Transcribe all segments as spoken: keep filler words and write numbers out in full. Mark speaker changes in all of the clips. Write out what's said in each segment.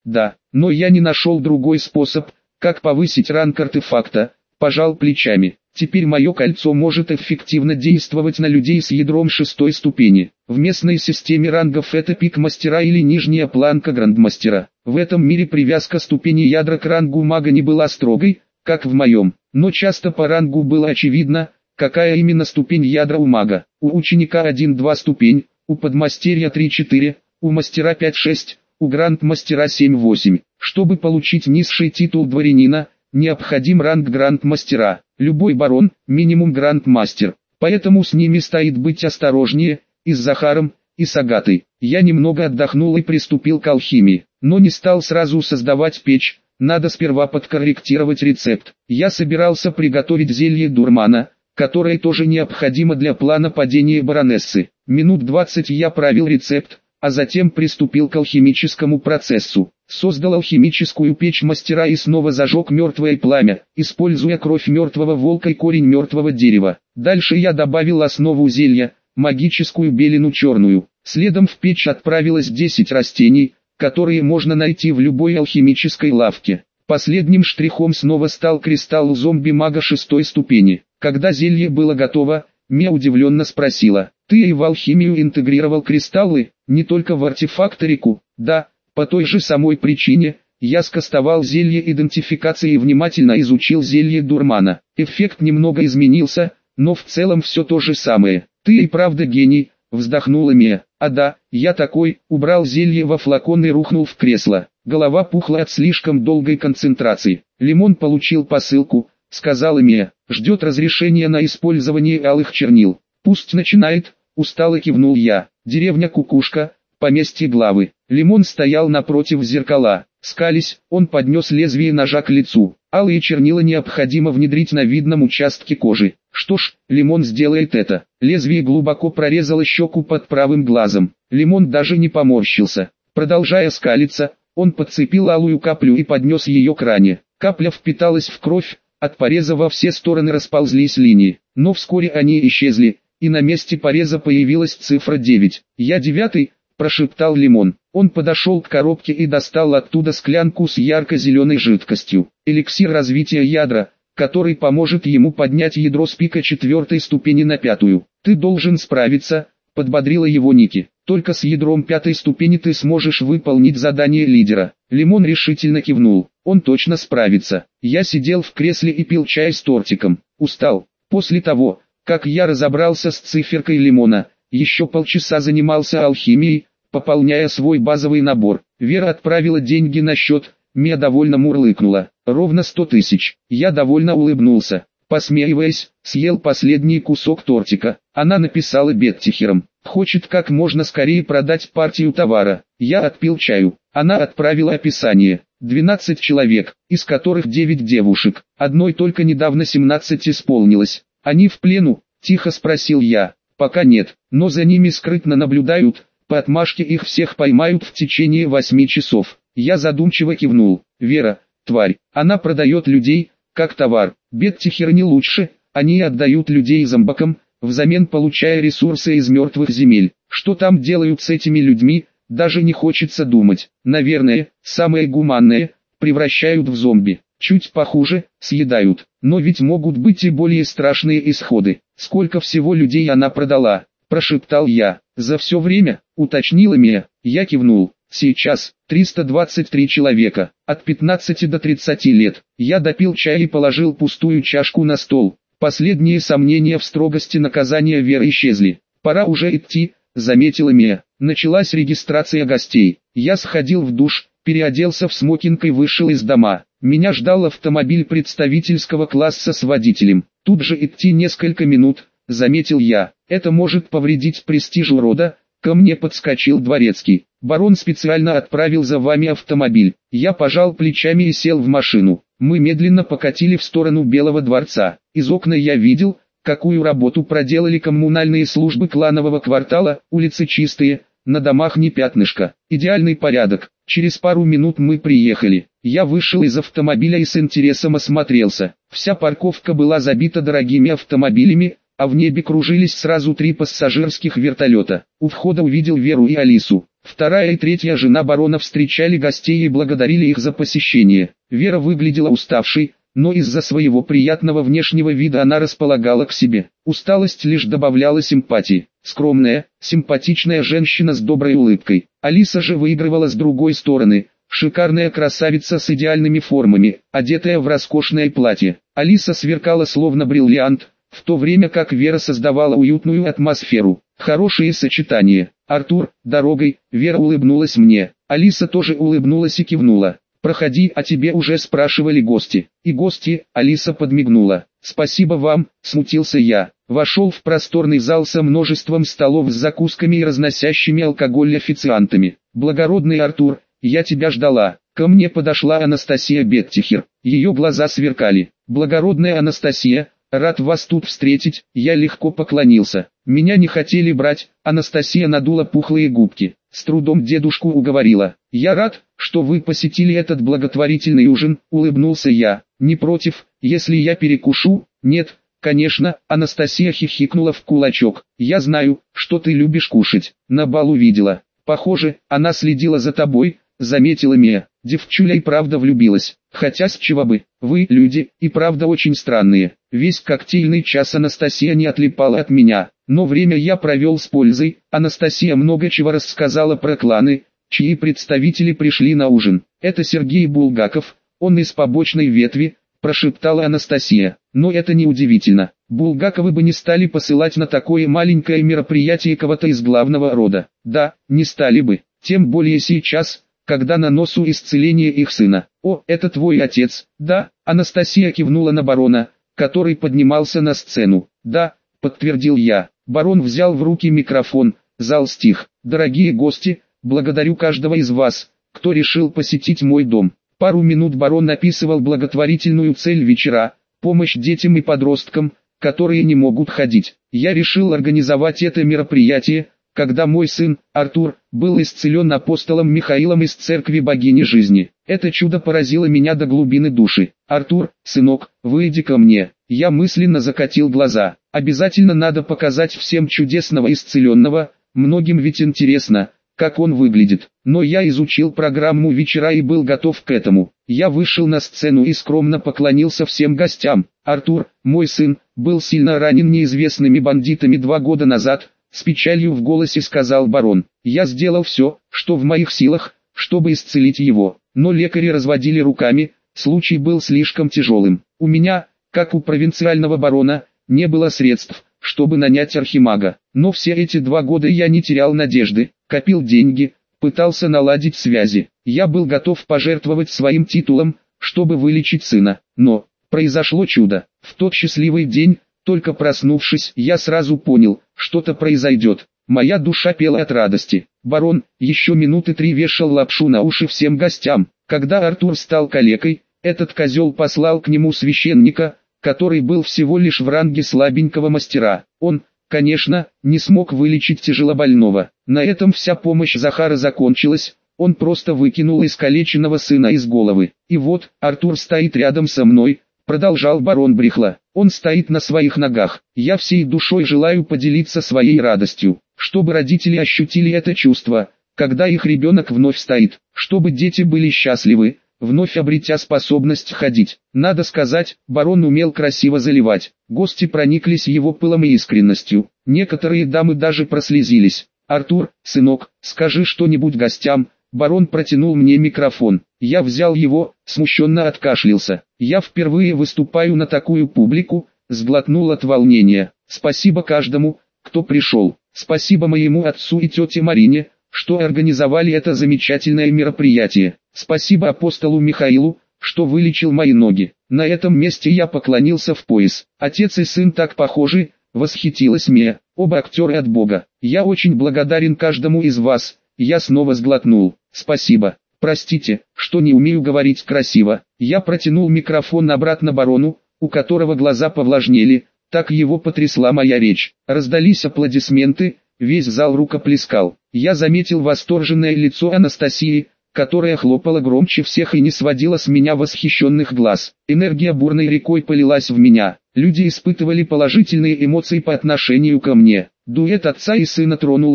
Speaker 1: Да, но я не нашел другой способ, как повысить ранг артефакта, пожал плечами. Теперь мое кольцо может эффективно действовать на людей с ядром шестой ступени. В местной системе рангов это пик мастера или нижняя планка грандмастера. В этом мире привязка ступени ядра к рангу мага не была строгой, как в моем, но часто по рангу было очевидно, какая именно ступень ядра у мага. У ученика один-два ступень, у подмастерья три-четыре, у мастера пять-шесть, у грандмастера семь-восемь. Чтобы получить низший титул дворянина, необходим ранг грандмастера. Любой барон, минимум грандмастер. Поэтому с ними стоит быть осторожнее, и с Захаром, и с Агатой. Я немного отдохнул и приступил к алхимии, но не стал сразу создавать печь, надо сперва подкорректировать рецепт. Я собирался приготовить зелье дурмана, которое тоже необходимо для плана падения баронессы. Минут двадцать я правил рецепт, а затем приступил к алхимическому процессу. Создал алхимическую печь мастера и снова зажег мертвое пламя, используя кровь мертвого волка и корень мертвого дерева. Дальше я добавил основу зелья, магическую белину черную. Следом в печь отправилось десять растений, которые можно найти в любой алхимической лавке. Последним штрихом снова стал кристалл зомби-мага шестой ступени. Когда зелье было готово, Мия удивленно спросила: «Ты и в алхимию интегрировал кристаллы, не только в артефакторику?» «Да, по той же самой причине, я скастовал зелье идентификации и внимательно изучил зелье дурмана. Эффект немного изменился, но в целом все то же самое». «Ты и правда гений», вздохнула Мия. «А да, я такой», убрал зелье во флакон и рухнул в кресло. Голова пухла от слишком долгой концентрации. «Лимон получил посылку», сказала Мия. «Ждет разрешения на использование алых чернил». «Пусть начинает», устало кивнул я. Деревня Кукушка, поместье главы. Лимон стоял напротив зеркала. Скались, он поднес лезвие ножа к лицу. Алые чернила необходимо внедрить на видном участке кожи. Что ж, Лимон сделает это. Лезвие глубоко прорезало щеку под правым глазом. Лимон даже не поморщился. Продолжая скалиться, он подцепил алую каплю и поднес ее к ране. Капля впиталась в кровь, от пореза во все стороны расползлись линии. Но вскоре они исчезли, и на месте пореза появилась цифра девять. «Я девятый», прошептал Лимон. Он подошел к коробке и достал оттуда склянку с ярко-зеленой жидкостью. Эликсир развития ядра, который поможет ему поднять ядро с пика четвертой ступени на пятую. «Ты должен справиться», подбодрила его Ники. «Только с ядром пятой ступени ты сможешь выполнить задание лидера». Лимон решительно кивнул. Он точно справится. Я сидел в кресле и пил чай с тортиком. Устал. После того, как я разобрался с циферкой Лимона, еще полчаса занимался алхимией, пополняя свой базовый набор. Вера отправила деньги на счет, Мия довольно мурлыкнула. Ровно сто тысяч. Я довольно улыбнулся. Посмеиваясь, съел последний кусок тортика. Она написала Беттихером. Хочет как можно скорее продать партию товара. Я отпил чаю. Она отправила описание. двенадцать человек, из которых девять девушек. Одной только недавно семнадцать исполнилось. Они в плену? Тихо спросил я. Пока нет, но за ними скрытно наблюдают. По отмашке их всех поймают в течение восьми часов. Я задумчиво кивнул. Вера, тварь, она продает людей, как товар. Беттихер не лучше, они отдают людей зомбакам, взамен получая ресурсы из мертвых земель. Что там делают с этими людьми, даже не хочется думать. Наверное, самое гуманное, превращают в зомби. Чуть похуже, съедают. Но ведь могут быть и более страшные исходы. Сколько всего людей она продала? Прошептал я. За все время, уточнила Мия. Я кивнул. Сейчас, триста двадцать три человека, от пятнадцати до тридцати лет. Я допил чай и положил пустую чашку на стол. Последние сомнения в строгости наказания Веры исчезли. Пора уже идти, заметила Мия. Началась регистрация гостей. Я сходил в душ, переоделся в смокинг и вышел из дома. Меня ждал автомобиль представительского класса с водителем. Тут же идти несколько минут, заметил я. Это может повредить престижу рода. Ко мне подскочил дворецкий. Барон специально отправил за вами автомобиль. Я пожал плечами и сел в машину. Мы медленно покатили в сторону Белого дворца. Из окна я видел, какую работу проделали коммунальные службы кланового квартала. Улицы чистые, на домах не пятнышко. Идеальный порядок. Через пару минут мы приехали. Я вышел из автомобиля и с интересом осмотрелся. Вся парковка была забита дорогими автомобилями, а в небе кружились сразу три пассажирских вертолета. У входа увидел Веру и Алису. Вторая и третья жена барона встречали гостей и благодарили их за посещение. Вера выглядела уставшей, но из-за своего приятного внешнего вида она располагала к себе. Усталость лишь добавляла симпатии. Скромная, симпатичная женщина с доброй улыбкой. Алиса же выигрывала с другой стороны. Шикарная красавица с идеальными формами, одетая в роскошное платье. Алиса сверкала словно бриллиант, в то время как Вера создавала уютную атмосферу. Хорошее сочетание. Артур, дорогой, Вера улыбнулась мне. Алиса тоже улыбнулась и кивнула. «Проходи, о тебе уже спрашивали гости». «И гости», Алиса подмигнула. «Спасибо вам», смутился я. Вошел в просторный зал со множеством столов с закусками и разносящими алкоголь официантами. «Благородный Артур, я тебя ждала». Ко мне подошла Анастасия Беттихер. Ее глаза сверкали. «Благородная Анастасия, рад вас тут встретить», я легко поклонился. Меня не хотели брать, Анастасия надула пухлые губки. С трудом дедушку уговорила. «Я рад, что вы посетили этот благотворительный ужин», улыбнулся я. «Не против, если я перекушу?» «Нет, конечно», Анастасия хихикнула в кулачок. «Я знаю, что ты любишь кушать. На балу видела. Похоже, она следила за тобой», заметила Мия. Девчуля и правда влюбилась. Хотя с чего бы, вы, люди, и правда очень странные. Весь коктейльный час Анастасия не отлипала от меня. Но время я провел с пользой. Анастасия много чего рассказала про кланы, чьи представители пришли на ужин. Это Сергей Булгаков, он из побочной ветви, прошептала Анастасия. Но это не удивительно. Булгаковы бы не стали посылать на такое маленькое мероприятие кого-то из главного рода. Да, не стали бы. Тем более сейчас, когда на носу исцеление их сына. «О, это твой отец?» «Да», Анастасия кивнула на барона, который поднимался на сцену. «Да», подтвердил я. Барон взял в руки микрофон, зал стих. «Дорогие гости, благодарю каждого из вас, кто решил посетить мой дом». Пару минут барон описывал благотворительную цель вечера, помощь детям и подросткам, которые не могут ходить. Я решил организовать это мероприятие, когда мой сын, Артур, был исцелен апостолом Михаилом из церкви богини жизни. Это чудо поразило меня до глубины души. «Артур, сынок, выйди ко мне». Я мысленно закатил глаза. Обязательно надо показать всем чудесного исцеленного, многим ведь интересно, как он выглядит. Но я изучил программу вечера и был готов к этому. Я вышел на сцену и скромно поклонился всем гостям. «Артур, мой сын, был сильно ранен неизвестными бандитами два года назад», с печалью в голосе сказал барон. «Я сделал все, что в моих силах, чтобы исцелить его. Но лекари разводили руками, случай был слишком тяжелым. У меня, как у провинциального барона, не было средств, чтобы нанять архимага. Но все эти два года я не терял надежды, копил деньги, пытался наладить связи. Я был готов пожертвовать своим титулом, чтобы вылечить сына. Но произошло чудо. В тот счастливый день, только проснувшись, я сразу понял, что-то произойдет. Моя душа пела от радости. Барон еще минуты три вешал лапшу на уши всем гостям. Когда Артур стал калекой, этот козел послал к нему священника, который был всего лишь в ранге слабенького мастера. Он, конечно, не смог вылечить тяжелобольного. На этом вся помощь Захара закончилась. Он просто выкинул искалеченного сына из головы. И вот, Артур стоит рядом со мной, продолжал барон Брехла. Он стоит на своих ногах. Я всей душой желаю поделиться своей радостью, чтобы родители ощутили это чувство, когда их ребенок вновь стоит, чтобы дети были счастливы, вновь обретя способность ходить. Надо сказать, барон умел красиво заливать. Гости прониклись его пылом и искренностью. Некоторые дамы даже прослезились. «Артур, сынок, скажи что-нибудь гостям». Барон протянул мне микрофон. Я взял его, смущенно откашлялся. «Я впервые выступаю на такую публику», сглотнул от волнения. «Спасибо каждому, кто пришел. Спасибо моему отцу и тете Марине, что организовали это замечательное мероприятие. Спасибо апостолу Михаилу, что вылечил мои ноги». На этом месте я поклонился в пояс. «Отец и сын так похожи», восхитилась Мия. «Оба актеры от Бога. Я очень благодарен каждому из вас». Я снова сглотнул. «Спасибо. Простите, что не умею говорить красиво». Я протянул микрофон обратно барону, у которого глаза повлажнели, так его потрясла моя речь. Раздались аплодисменты, весь зал рукоплескал. Я заметил восторженное лицо Анастасии, которая хлопала громче всех и не сводила с меня восхищенных глаз. Энергия бурной рекой полилась в меня. Люди испытывали положительные эмоции по отношению ко мне. Дуэт отца и сына тронул их,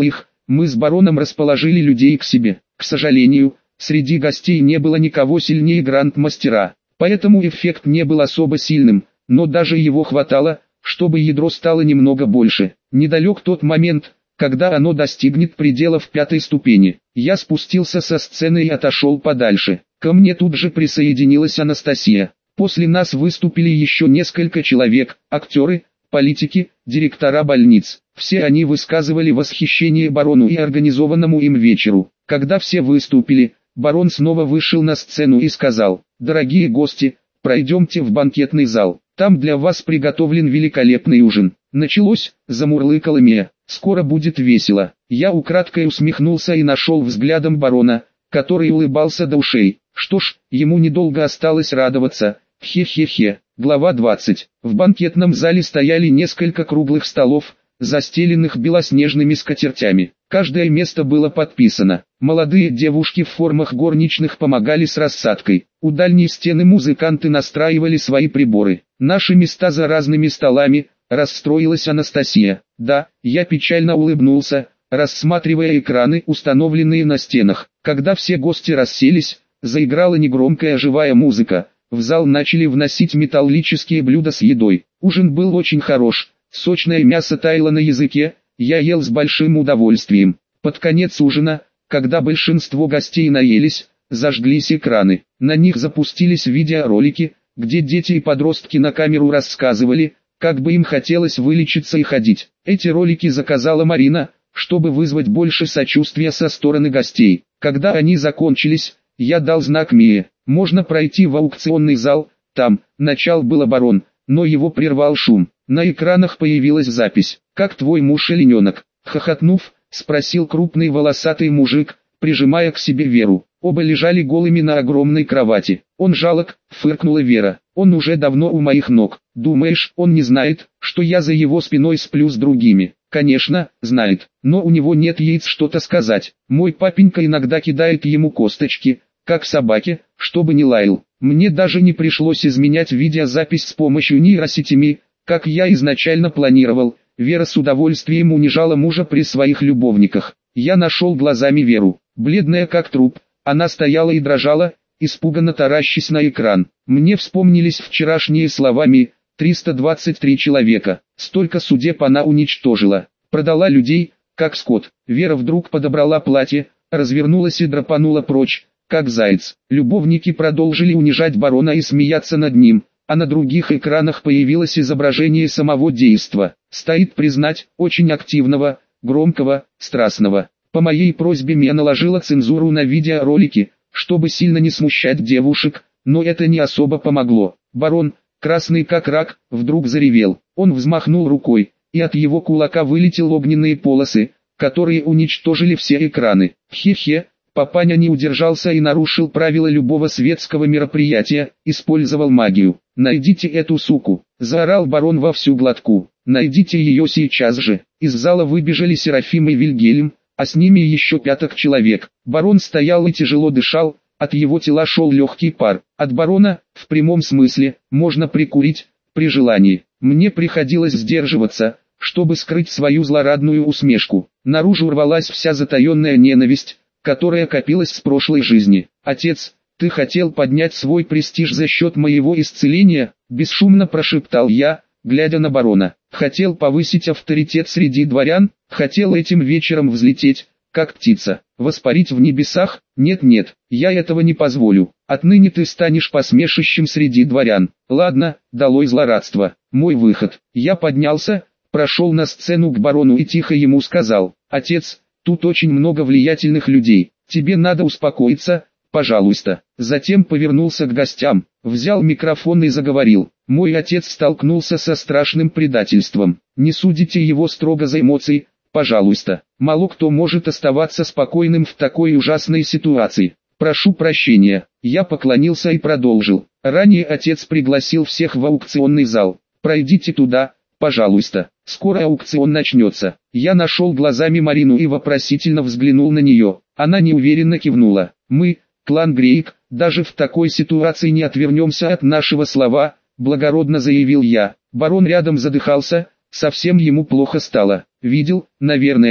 Speaker 1: мы с бароном расположили людей к себе. К сожалению, среди гостей не было никого сильнее грандмастера, поэтому эффект не был особо сильным, но даже его хватало, чтобы ядро стало немного больше. Недалек тот момент, когда оно достигнет пределов пятой ступени. Я спустился со сцены и отошел подальше. Ко мне тут же присоединилась Анастасия. После нас выступили еще несколько человек, актеры, политики, директора больниц. Все они высказывали восхищение барону и организованному им вечеру. Когда все выступили, барон снова вышел на сцену и сказал: «Дорогие гости, пройдемте в банкетный зал. Там для вас приготовлен великолепный ужин». Началось, замурлыкала Мия. «Скоро будет весело». Я украдкой усмехнулся и нашел взглядом барона, который улыбался до ушей. Что ж, ему недолго осталось радоваться. Хе-хе-хе. Глава двадцать. В банкетном зале стояли несколько круглых столов, застеленных белоснежными скатертями. Каждое место было подписано. Молодые девушки в формах горничных помогали с рассадкой. У дальней стены музыканты настраивали свои приборы. Наши места за разными столами, расстроилась Анастасия. Да, я печально улыбнулся, рассматривая экраны, установленные на стенах. Когда все гости расселись, заиграла негромкая живая музыка. В зал начали вносить металлические блюда с едой. Ужин был очень хорош. Сочное мясо таяло на языке, я ел с большим удовольствием. Под конец ужина, когда большинство гостей наелись, зажглись экраны. На них запустились видеоролики, где дети и подростки на камеру рассказывали, как бы им хотелось вылечиться и ходить. Эти ролики заказала Марина, чтобы вызвать больше сочувствия со стороны гостей. Когда они закончились, я дал знак Мие. Можно пройти в аукционный зал, там, начал было барон, но его прервал шум. На экранах появилась запись. «Как твой муж олененок?» Хохотнув, спросил крупный волосатый мужик, прижимая к себе Веру. Оба лежали голыми на огромной кровати. «Он жалок», фыркнула Вера. «Он уже давно у моих ног. Думаешь, он не знает, что я за его спиной сплю с другими?» «Конечно, знает, но у него нет яиц что-то сказать. Мой папенька иногда кидает ему косточки, как собаке, чтобы не лаял. Мне даже не пришлось изменять видеозапись с помощью нейросетями, как я изначально планировал». Вера с удовольствием унижала мужа при своих любовниках. Я нашел глазами Веру, бледная как труп. Она стояла и дрожала, испуганно таращась на экран. Мне вспомнились вчерашние слова Ми: триста двадцать три человека. Столько судеб она уничтожила. Продала людей, как скот. Вера вдруг подобрала платье, развернулась и драпанула прочь, как заяц. Любовники продолжили унижать барона и смеяться над ним, а на других экранах появилось изображение самого действа. Стоит признать, очень активного, громкого, страстного. По моей просьбе Мия наложила цензуру на видеоролики, чтобы сильно не смущать девушек, но это не особо помогло. Барон, красный как рак, вдруг заревел. Он взмахнул рукой, и от его кулака вылетели огненные полосы, которые уничтожили все экраны. Хе-хе, папаня не удержался и нарушил правила любого светского мероприятия, использовал магию. «Найдите эту суку!» – заорал барон во всю глотку. «Найдите ее сейчас же!» Из зала выбежали Серафим и Вильгельм, а с ними еще пяток человек. Барон стоял и тяжело дышал, от его тела шел легкий пар. От барона, в прямом смысле, можно прикурить, при желании. Мне приходилось сдерживаться, чтобы скрыть свою злорадную усмешку. Наружу рвалась вся затаенная ненависть, которая копилась с прошлой жизни. «Отец, ты хотел поднять свой престиж за счет моего исцеления?» – бесшумно прошептал я, глядя на барона. «Хотел повысить авторитет среди дворян, хотел этим вечером взлететь, как птица, воспарить в небесах? Нет-нет, я этого не позволю. Отныне ты станешь посмешищем среди дворян. Ладно, долой злорадство. Мой выход». Я поднялся, прошел на сцену к барону и тихо ему сказал: «Отец, тут очень много влиятельных людей, тебе надо успокоиться, пожалуйста». Затем повернулся к гостям, взял микрофон и заговорил. «Мой отец столкнулся со страшным предательством. Не судите его строго за эмоции, пожалуйста. Мало кто может оставаться спокойным в такой ужасной ситуации. Прошу прощения». Я поклонился и продолжил. «Ранее отец пригласил всех в аукционный зал. Пройдите туда, пожалуйста. Скоро аукцион начнется». Я нашел глазами Марину и вопросительно взглянул на нее. Она неуверенно кивнула. «Мы, клан Грейк, даже в такой ситуации не отвернемся от нашего слова», благородно заявил я. Барон рядом задыхался, совсем ему плохо стало. Видел, наверное,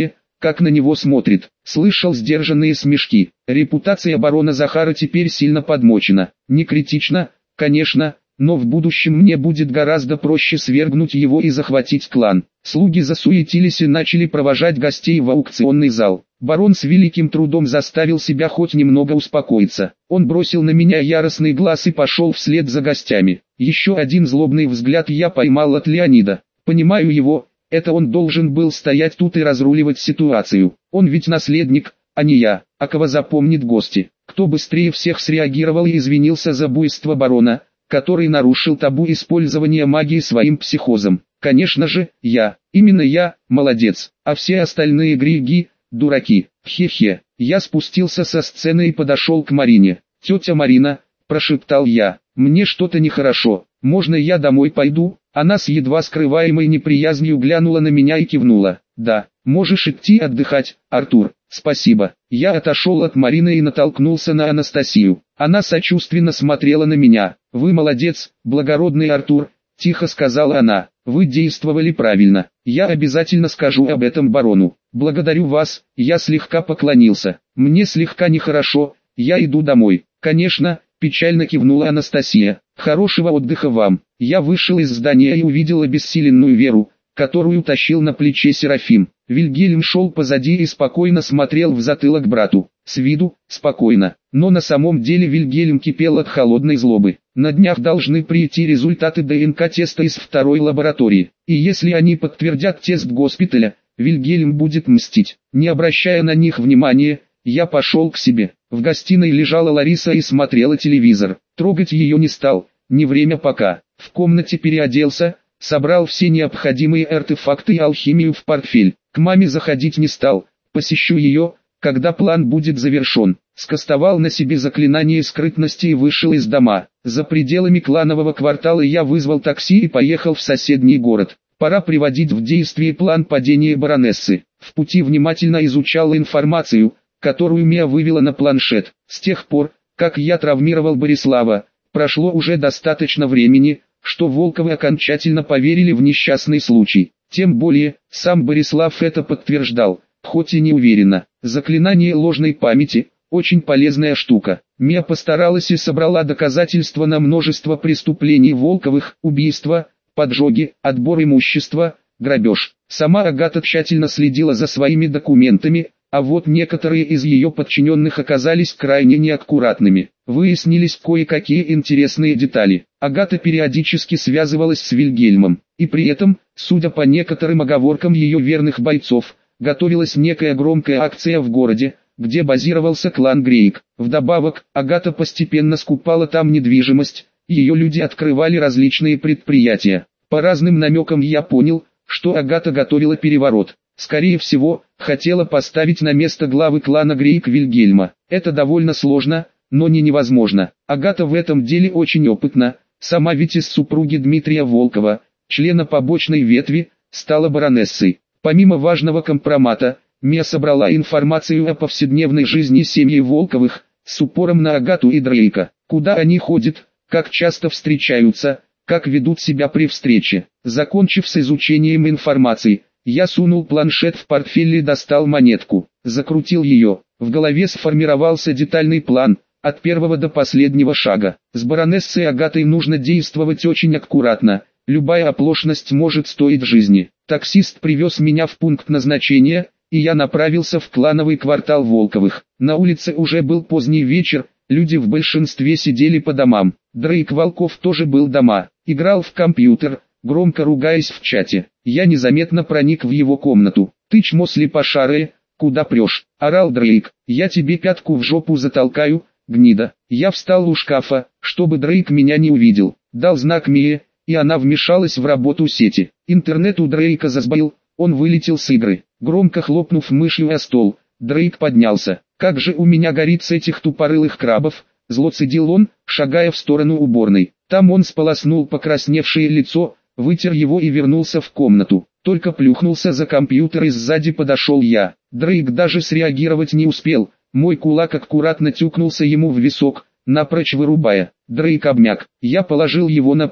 Speaker 1: как на него смотрит. Слышал сдержанные смешки. Репутация барона Захара теперь сильно подмочена. Не критично, конечно, но в будущем мне будет гораздо проще свергнуть его и захватить клан. Слуги засуетились и начали провожать гостей в аукционный зал. Барон с великим трудом заставил себя хоть немного успокоиться. Он бросил на меня яростный глаз и пошел вслед за гостями. Еще один злобный взгляд я поймал от Леонида. Понимаю его, это он должен был стоять тут и разруливать ситуацию. Он ведь наследник, а не я. А кого запомнит гости? Кто быстрее всех среагировал и извинился за буйство барона, который нарушил табу использования магии своим психозом? Конечно же, я. Именно я, молодец. А все остальные григи, дураки. Хе-хе. Я спустился со сцены и подошел к Марине. «Тетя Марина», – прошептал я, – «мне что-то нехорошо. Можно я домой пойду?» Она с едва скрываемой неприязнью глянула на меня и кивнула. «Да, можешь идти отдыхать, Артур, спасибо». Я отошел от Марины и натолкнулся на Анастасию. Она сочувственно смотрела на меня. «Вы молодец, благородный Артур», – тихо сказала она. «Вы действовали правильно. Я обязательно скажу об этом барону. Благодарю вас». Я слегка поклонился. «Мне слегка нехорошо, я иду домой». «Конечно», – печально кивнула Анастасия. «Хорошего отдыха вам». Я вышел из здания и увидел обессиленную Веру, которую тащил на плече Серафим. Вильгельм шел позади и спокойно смотрел в затылок брату. С виду, спокойно, но на самом деле Вильгельм кипел от холодной злобы. На днях должны прийти результаты ДНК-теста из второй лаборатории, и если они подтвердят тест госпиталя, Вильгельм будет мстить. Не обращая на них внимания, я пошел к себе. В гостиной лежала Лариса и смотрела телевизор. Трогать ее не стал, не время пока. В комнате переоделся, собрал все необходимые артефакты и алхимию в портфель. К маме заходить не стал, посещу ее, когда план будет завершен. Скостовал на себе заклинание скрытности и вышел из дома. За пределами кланового квартала я вызвал такси и поехал в соседний город. Пора приводить в действие план падения баронессы. В пути внимательно изучал информацию, которую Мия вывела на планшет. С тех пор, как я травмировал Борислава, прошло уже достаточно времени, что Волковы окончательно поверили в несчастный случай. Тем более, сам Борислав это подтверждал, хоть и не уверенно. Заклинание ложной памяти – очень полезная штука. Мия постаралась и собрала доказательства на множество преступлений Волковых: убийства, поджоги, отбор имущества, грабеж. Сама Агата тщательно следила за своими документами, а вот некоторые из ее подчиненных оказались крайне неаккуратными. Выяснились кое-какие интересные детали. Агата периодически связывалась с Вильгельмом, и при этом, судя по некоторым оговоркам ее верных бойцов, готовилась некая громкая акция в городе, где базировался клан Грейк. Вдобавок, Агата постепенно скупала там недвижимость, ее люди открывали различные предприятия. По разным намекам я понял, что Агата готовила переворот. Скорее всего, хотела поставить на место главы клана Грейк Вильгельма. Это довольно сложно, но не невозможно. Агата в этом деле очень опытна, сама ведь из супруги Дмитрия Волкова, члена побочной ветви, стала баронессой. Помимо важного компромата, Мия собрала информацию о повседневной жизни семьи Волковых, с упором на Агату и Дрейка. Куда они ходят, как часто встречаются, как ведут себя при встрече. Закончив с изучением информации, я сунул планшет в портфель и достал монетку, закрутил ее. В голове сформировался детальный план, от первого до последнего шага. С баронессой Агатой нужно действовать очень аккуратно, любая оплошность может стоить жизни. Таксист привез меня в пункт назначения, и я направился в клановый квартал Волковых. На улице уже был поздний вечер, люди в большинстве сидели по домам. Дрейк Волков тоже был дома, играл в компьютер, громко ругаясь в чате. Я незаметно проник в его комнату. «Ты чмо слепошарое, куда прешь?» – орал Дрейк. «Я тебе пятку в жопу затолкаю, гнида». Я встал у шкафа, чтобы Дрейк меня не увидел. Дал знак Мие, и она вмешалась в работу сети. Интернет у Дрейка засбоил, он вылетел с игры. Громко хлопнув мышью о стол, Дрейк поднялся. «Как же у меня горит с этих тупорылых крабов!» – зло цедил он, шагая в сторону уборной. Там он сполоснул покрасневшее лицо, вытер его и вернулся в комнату. Только плюхнулся за компьютер и сзади подошел я. Дрейк даже среагировать не успел. Мой кулак аккуратно тюкнулся ему в висок, напрочь вырубая. Дрейк обмяк. Я положил его на пол,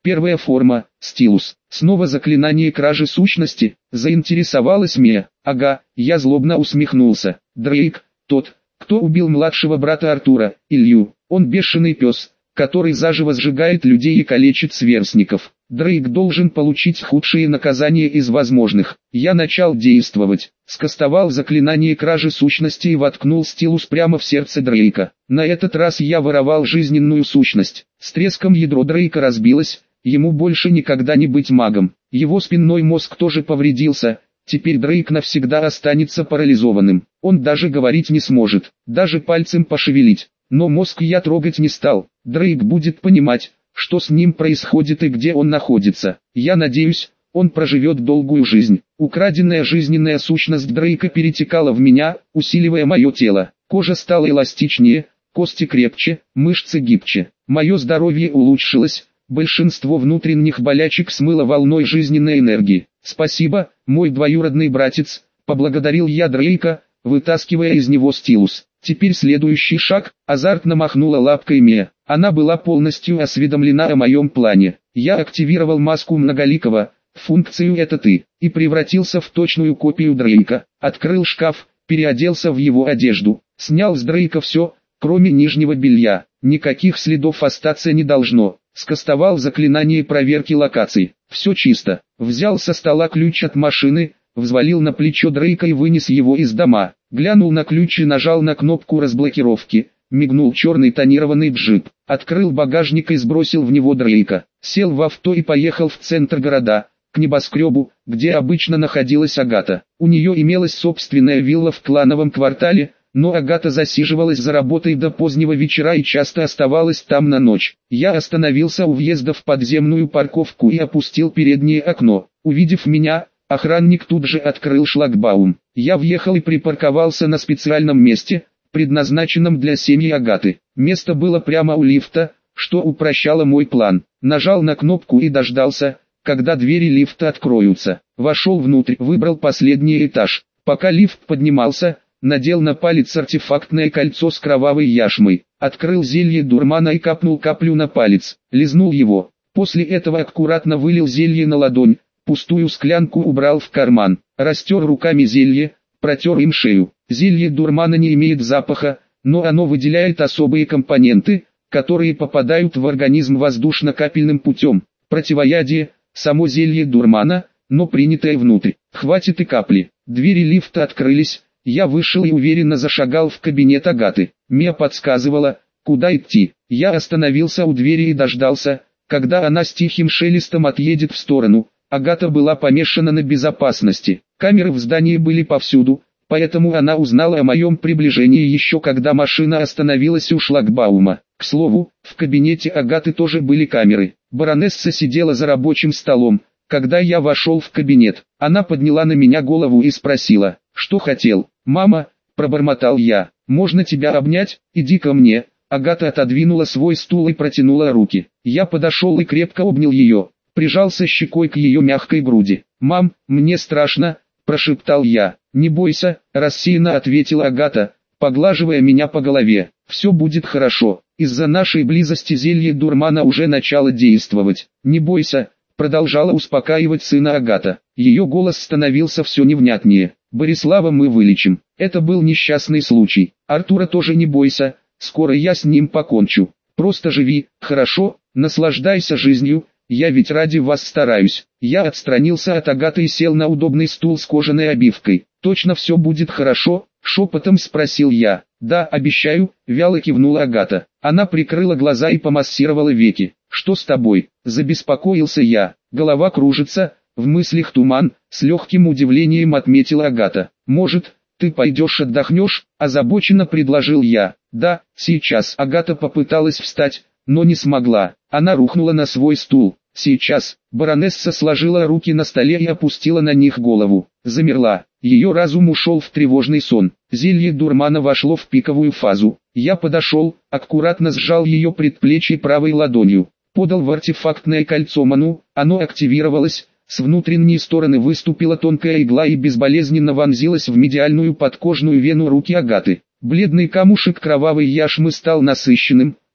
Speaker 1: Первая форма – стилус. Снова заклинание кражи сущности, заинтересовалась Мия. Ага, я злобно усмехнулся. Дрейк, тот, кто убил младшего брата Артура, Илью. Он бешеный пес, который заживо сжигает людей и калечит сверстников. Дрейк должен получить худшие наказания из возможных. Я начал действовать, скастовал заклинание кражи сущности и воткнул стилус прямо в сердце Дрейка. На этот раз я воровал жизненную сущность. С треском ядро Дрейка разбилось, ему больше никогда не быть магом. Его спинной мозг тоже повредился, теперь Дрейк навсегда останется парализованным. Он даже говорить не сможет, даже пальцем пошевелить. Но мозг я трогать не стал. Дрейк будет понимать, что с ним происходит и где он находится. Я надеюсь, он проживет долгую жизнь. Украденная жизненная сущность Дрейка перетекала в меня, усиливая мое тело. Кожа стала эластичнее, кости крепче, мышцы гибче. Мое здоровье улучшилось, большинство внутренних болячек смыло волной жизненной энергии. «Спасибо, мой двоюродный братец», — поблагодарил я Дрейка, вытаскивая из него стилус. Теперь следующий шаг, азартно махнула лапкой Мия. Она была полностью осведомлена о моем плане. Я активировал маску многоликого, функцию «это ты», и превратился в точную копию Дрейка. Открыл шкаф, переоделся в его одежду, снял с Дрейка все, кроме нижнего белья. Никаких следов остаться не должно. Скастовал заклинание проверки локаций. Все чисто. Взял со стола ключ от машины, взвалил на плечо Дрейка и вынес его из дома. Глянул на ключ и нажал на кнопку разблокировки. Мигнул черный тонированный джип. Открыл багажник и сбросил в него Дрейка. Сел в авто и поехал в центр города, к небоскребу, где обычно находилась Агата. У нее имелась собственная вилла в клановом квартале, но Агата засиживалась за работой до позднего вечера и часто оставалась там на ночь. Я остановился у въезда в подземную парковку и опустил переднее окно. Увидев меня, охранник тут же открыл шлагбаум. Я въехал и припарковался на специальном месте, предназначенном для семьи Агаты. Место было прямо у лифта, что упрощало мой план. Нажал на кнопку и дождался, когда двери лифта откроются. Вошел внутрь, выбрал последний этаж. Пока лифт поднимался, надел на палец артефактное кольцо с кровавой яшмой. Открыл зелье дурмана и капнул каплю на палец. Лизнул его. После этого аккуратно вылил зелье на ладонь. Пустую склянку убрал в карман, растер руками зелье, протер им шею. Зелье дурмана не имеет запаха, но оно выделяет особые компоненты, которые попадают в организм воздушно-капельным путем. Противоядие, само зелье дурмана, но принятое внутрь. Хватит и капли. Двери лифта открылись, я вышел и уверенно зашагал в кабинет Агаты. Мия подсказывала, куда идти. Я остановился у двери и дождался, когда она с тихим шелестом отъедет в сторону. Агата была помешана на безопасности. Камеры в здании были повсюду, поэтому она узнала о моем приближении еще когда машина остановилась у шлагбаума. К слову, в кабинете Агаты тоже были камеры. Баронесса сидела за рабочим столом, когда я вошел в кабинет. Она подняла на меня голову и спросила, что хотел. «Мама», — пробормотал я, — «можно тебя обнять? Иди ко мне». Агата отодвинула свой стул и протянула руки. Я подошел и крепко обнял ее. Прижался щекой к ее мягкой груди. «Мам, мне страшно», – прошептал я. «Не бойся», – рассеянно ответила Агата, поглаживая меня по голове. «Все будет хорошо. Из-за нашей близости зелье дурмана уже начало действовать. Не бойся», – продолжала успокаивать сына Агата. Ее голос становился все невнятнее. «Борислава мы вылечим. Это был несчастный случай. Артура тоже не бойся, скоро я с ним покончу. Просто живи, хорошо, наслаждайся жизнью. Я ведь ради вас стараюсь». Я отстранился от Агаты и сел на удобный стул с кожаной обивкой. «Точно все будет хорошо?» — шепотом спросил я. «Да, обещаю», — вяло кивнула Агата. Она прикрыла глаза и помассировала веки. «Что с тобой?» — забеспокоился я. «Голова кружится, в мыслях туман», — с легким удивлением отметила Агата. «Может, ты пойдешь отдохнешь?» — озабоченно предложил я. «Да, сейчас». Агата попыталась встать, но не смогла. Она рухнула на свой стул. «Сейчас». Баронесса сложила руки на столе и опустила на них голову. Замерла. Ее разум ушел в тревожный сон. Зелье дурмана вошло в пиковую фазу. Я подошел, аккуратно сжал ее предплечье правой ладонью. Подал в артефактное кольцо ману, оно активировалось. С внутренней стороны выступила тонкая игла и безболезненно вонзилась в медиальную подкожную вену руки Агаты. Бледный камушек кровавой яшмы стал насыщенным,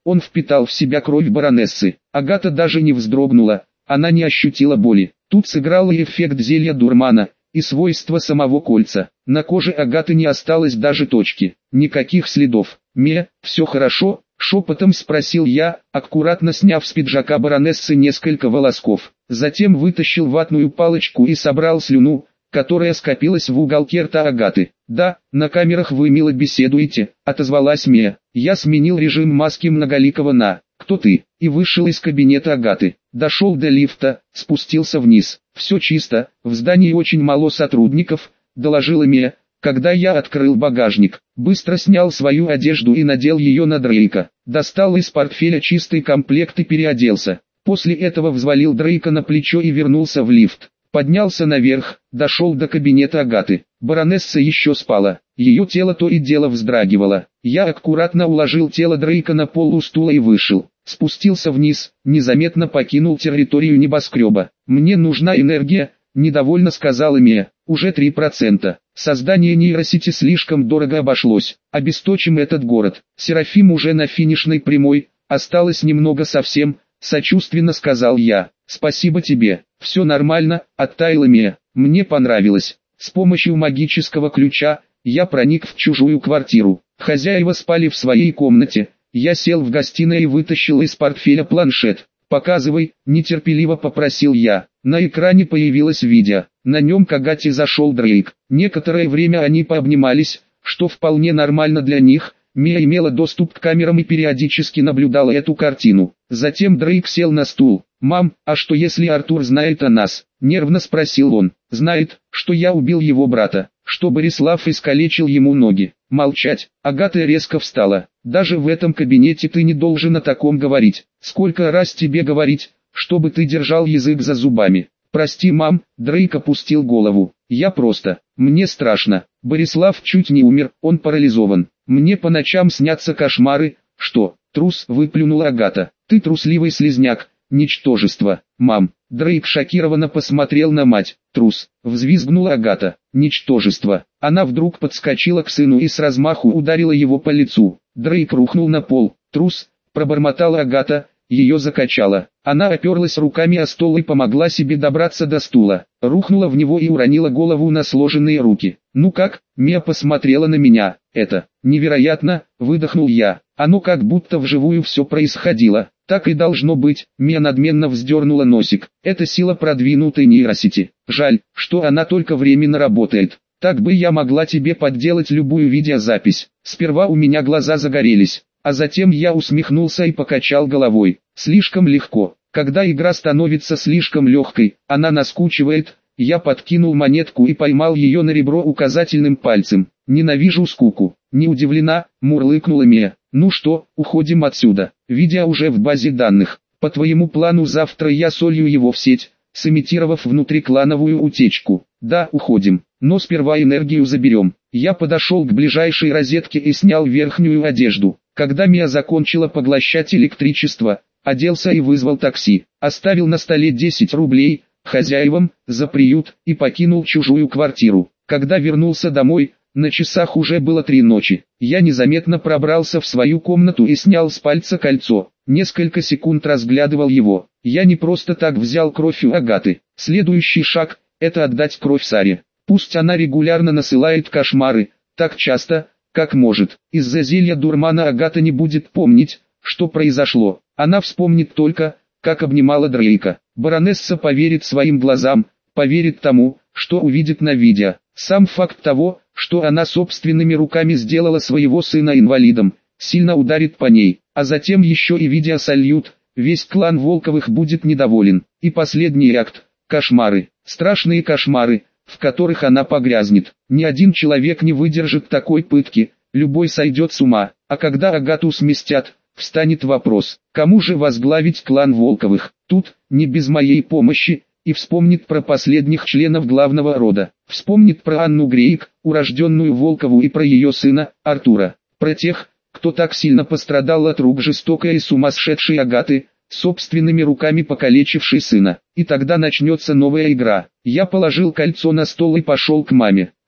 Speaker 1: Он впитал в себя кровь баронессы. Агата даже не вздрогнула, она не ощутила боли. Тут сыграл и эффект зелья дурмана, и свойства самого кольца. На коже Агаты не осталось даже точки, никаких следов. «Ме, все хорошо?» — шепотом спросил я, аккуратно сняв с пиджака баронессы несколько волосков. Затем вытащил ватную палочку и собрал слюну, которая скопилась в уголке рта Агаты. «Да, на камерах вы мило беседуете», — отозвалась Мия. Я сменил режим маски многоликого на «Кто ты?» и вышел из кабинета Агаты. Дошел до лифта, спустился вниз. «Все чисто, в здании очень мало сотрудников», — доложила Мия, когда я открыл багажник. Быстро снял свою одежду и надел ее на Дрейка. Достал из портфеля чистый комплект и переоделся. После этого взвалил Дрейка на плечо и вернулся в лифт. Поднялся наверх, дошел до кабинета Агаты. Баронесса еще спала, ее тело то и дело вздрагивало. Я аккуратно уложил тело Дрейка на пол у стула и вышел. Спустился вниз, незаметно покинул территорию небоскреба. «Мне нужна энергия», — недовольно сказала Мия. «Уже три процента. Создание нейросети слишком дорого обошлось. Обесточим этот город». Серафим уже на финишной прямой, осталось немного совсем, сочувственно сказал я. «Спасибо тебе, все нормально», — оттаяла Мия. Мне понравилось. С помощью магического ключа я проник в чужую квартиру. Хозяева спали в своей комнате. Я сел в гостиной и вытащил из портфеля планшет. «Показывай», — нетерпеливо попросил я. На экране появилось видео. На нем к Агате зашел Дрейк. Некоторое время они пообнимались, что вполне нормально для них. Мия имела доступ к камерам и периодически наблюдала эту картину. Затем Дрейк сел на стул. «Мам, а что если Артур знает о нас?» — нервно спросил он. «Знает, что я убил его брата, что Борислав искалечил ему ноги». «Молчать». Агата резко встала. «Даже в этом кабинете ты не должен о таком говорить. Сколько раз тебе говорить, чтобы ты держал язык за зубами?» «Прости, мам», — Дрейк опустил голову. «Я просто... Мне страшно. Борислав чуть не умер, он парализован. Мне по ночам снятся кошмары». «Что, трус?» — выплюнула Агата. «Ты трусливый слизняк, ничтожество». «Мам». Дрейк шокированно посмотрел на мать. «Трус», — взвизгнула Агата. «Ничтожество». Она вдруг подскочила к сыну и с размаху ударила его по лицу. Дрейк рухнул на пол. «Трус», — пробормотала Агата, ее закачало. Она оперлась руками о стол и помогла себе добраться до стула. Рухнула в него и уронила голову на сложенные руки. «Ну как?» — Мия посмотрела на меня. «Это невероятно», — выдохнул я. «Оно как будто вживую все происходило». «Так и должно быть», — Мия надменно вздернула носик. «Это сила продвинутой нейросети. Жаль, что она только временно работает. Так бы я могла тебе подделать любую видеозапись». Сперва у меня глаза загорелись, а затем я усмехнулся и покачал головой. Слишком легко. Когда игра становится слишком легкой, она наскучивает. Я подкинул монетку и поймал ее на ребро указательным пальцем. «Ненавижу скуку». «Не удивлена», — мурлыкнула Мия. «Ну что, уходим отсюда. Видео уже в базе данных. По твоему плану завтра я солью его в сеть, сымитировав внутриклановую утечку». «Да, уходим. Но сперва энергию заберем». Я подошел к ближайшей розетке и снял верхнюю одежду. Когда Мия закончила поглощать электричество, оделся и вызвал такси. Оставил на столе десять рублей хозяевам за приют и покинул чужую квартиру. Когда вернулся домой, на часах уже было три ночи. Я незаметно пробрался в свою комнату и снял с пальца кольцо. Несколько секунд разглядывал его. Я не просто так взял кровь у Агаты. Следующий шаг – это отдать кровь Саре. Пусть она регулярно насылает кошмары, так часто, как может. Из-за зелья дурмана Агата не будет помнить, что произошло. Она вспомнит только, как обнимала Дрейка. Баронесса поверит своим глазам, поверит тому, что увидит на видео. Сам факт того, что она собственными руками сделала своего сына инвалидом, сильно ударит по ней. А затем еще и видео сольют, весь клан Волковых будет недоволен. И последний акт – кошмары. Страшные кошмары, в которых она погрязнет. Ни один человек не выдержит такой пытки, любой сойдет с ума. А когда Агату сместят, встанет вопрос, кому же возглавить клан Волковых? Тут, не без моей помощи, и вспомнит про последних членов главного рода. Вспомнит про Анну Грейк, урожденную Волкову, и про ее сына, Артура. Про тех, кто так сильно пострадал от рук жестокой и сумасшедшей Агаты, собственными руками покалечившей сына. И тогда начнется новая игра. Я положил кольцо на стол и пошел к маме.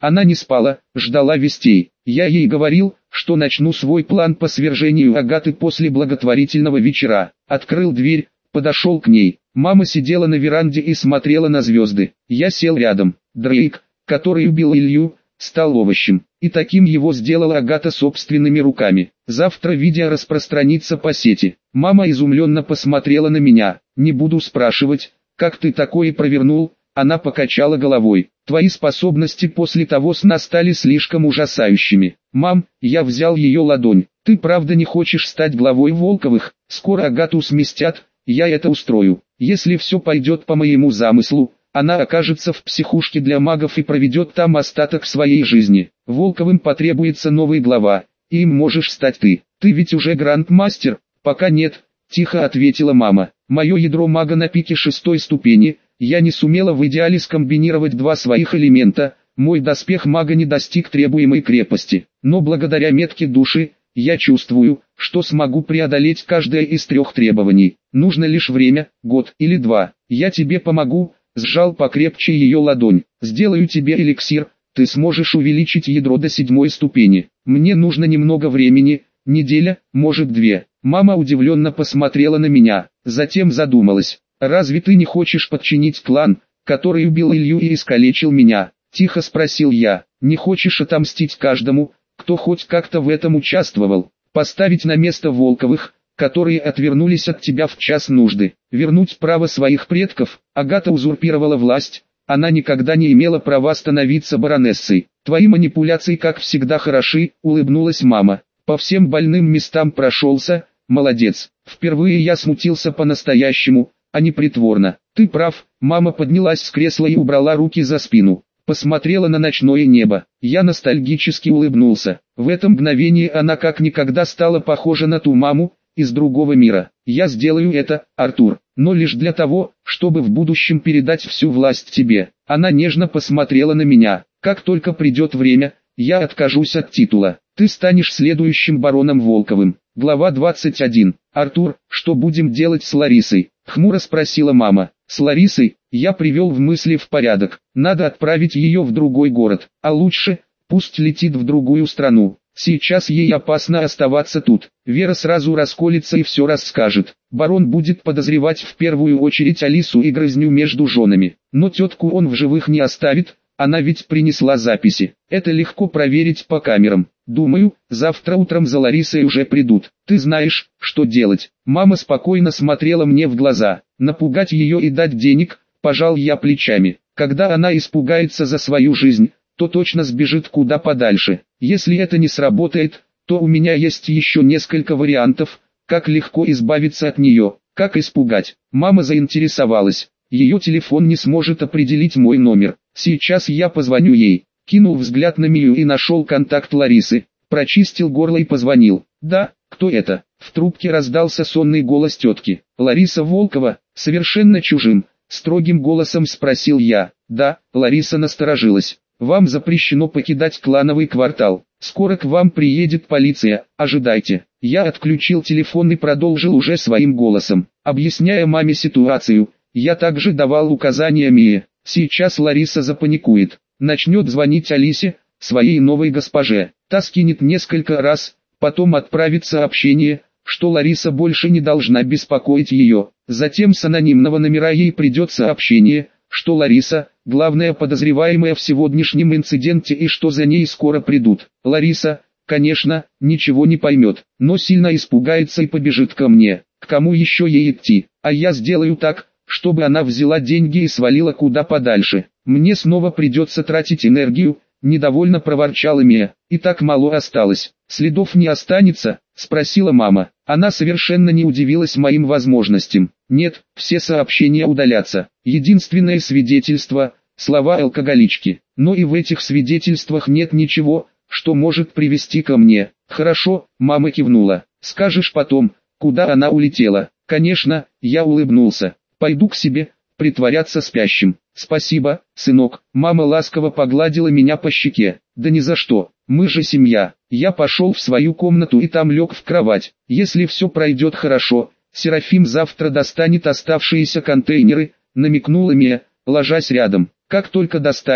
Speaker 1: Она не спала, ждала вестей. Я ей говорил, что начну свой план по свержению Агаты после благотворительного вечера. Открыл дверь, подошел к ней. Мама сидела на веранде и смотрела на звезды. Я сел рядом. Дрейк, который убил Илью, стал овощем. И таким его сделала Агата собственными руками. Завтра видео распространится по сети. Мама изумленно посмотрела на меня. Не буду спрашивать, как ты такое провернул. Она покачала головой. Твои способности после того сна стали слишком ужасающими. Мам, я взял ее ладонь. Ты правда не хочешь стать главой Волковых? Скоро Агату сместят, я это устрою. Если все пойдет по моему замыслу, она окажется в психушке для магов и проведет там остаток своей жизни. Волковым потребуется новый глава, и им можешь стать ты. Ты ведь уже грандмастер? Пока нет, тихо ответила мама. Мое ядро мага на пике шестой ступени. Я не сумела в идеале скомбинировать два своих элемента, мой доспех мага не достиг требуемой крепости, но благодаря метке души, я чувствую, что смогу преодолеть каждое из трех требований. Нужно лишь время, год или два. Я тебе помогу, сжал покрепче ее ладонь. Сделаю тебе эликсир, ты сможешь увеличить ядро до седьмой ступени. Мне нужно немного времени, неделя, может две. Мама удивленно посмотрела на меня, затем задумалась. «Разве ты не хочешь подчинить клан, который убил Илью и искалечил меня?» – тихо спросил я. «Не хочешь отомстить каждому, кто хоть как-то в этом участвовал, поставить на место Волковых, которые отвернулись от тебя в час нужды, вернуть право своих предков?» Агата узурпировала власть, она никогда не имела права становиться баронессой. «Твои манипуляции как всегда хороши», – улыбнулась мама. «По всем больным местам прошелся, молодец. Впервые я смутился по-настоящему, а не притворно. Ты прав». Мама поднялась с кресла и убрала руки за спину. Посмотрела на ночное небо. Я ностальгически улыбнулся. В это мгновение она как никогда стала похожа на ту маму из другого мира. «Я сделаю это, Артур, но лишь для того, чтобы в будущем передать всю власть тебе». Она нежно посмотрела на меня. «Как только придет время, я откажусь от титула. Ты станешь следующим бароном Волковым». Глава двадцать один. «Артур, что будем делать с Ларисой?» — хмуро спросила мама. «С Ларисой?» Я привел в мысли в порядок. Надо отправить ее в другой город, а лучше, пусть летит в другую страну. Сейчас ей опасно оставаться тут. Вера сразу расколется и все расскажет. Барон будет подозревать в первую очередь Алису и грызню между женами. Но тетку он в живых не оставит, она ведь принесла записи. Это легко проверить по камерам. Думаю, завтра утром за Ларисой уже придут. Ты знаешь, что делать». Мама спокойно смотрела мне в глаза. Напугать ее и дать денег, пожал я плечами. Когда она испугается за свою жизнь, то точно сбежит куда подальше. Если это не сработает, то у меня есть еще несколько вариантов, как легко избавиться от нее. Как испугать? Мама заинтересовалась. Ее телефон не сможет определить мой номер. Сейчас я позвоню ей. Кинул взгляд на Мию и нашел контакт Ларисы. Прочистил горло и позвонил. «Да, кто это?» В трубке раздался сонный голос тетки. «Лариса Волкова?» Совершенно чужим, строгим голосом спросил я. «Да». Лариса насторожилась. «Вам запрещено покидать клановый квартал. Скоро к вам приедет полиция, ожидайте». Я отключил телефон и продолжил уже своим голосом. Объясняя маме ситуацию, я также давал указания Мие. Сейчас Лариса запаникует. Начнет звонить Алисе, своей новой госпоже. Та скинет несколько раз, потом отправит сообщение, что Лариса больше не должна беспокоить ее. Затем с анонимного номера ей придет сообщение, что Лариса – главная подозреваемая в сегодняшнем инциденте и что за ней скоро придут. Лариса, конечно, ничего не поймет, но сильно испугается и побежит ко мне. К кому еще ей идти? А я сделаю так, чтобы она взяла деньги и свалила куда подальше. Мне снова придется тратить энергию, недовольно проворчала Мия. И так мало осталось. Следов не останется? Спросила мама. Она совершенно не удивилась моим возможностям. Нет, все сообщения удалятся. Единственное свидетельство – слова алкоголички. Но и в этих свидетельствах нет ничего, что может привести ко мне. Хорошо, мама кивнула. Скажешь потом, куда она улетела? Конечно, я улыбнулся. Пойду к себе, притворяться спящим. Спасибо, сынок. Мама ласково погладила меня по щеке. Да ни за что, мы же семья. Я пошел в свою комнату и там лег в кровать. Если все пройдет хорошо, Серафим завтра достанет оставшиеся контейнеры, намекнула Мия, ложась рядом. Как только достанет,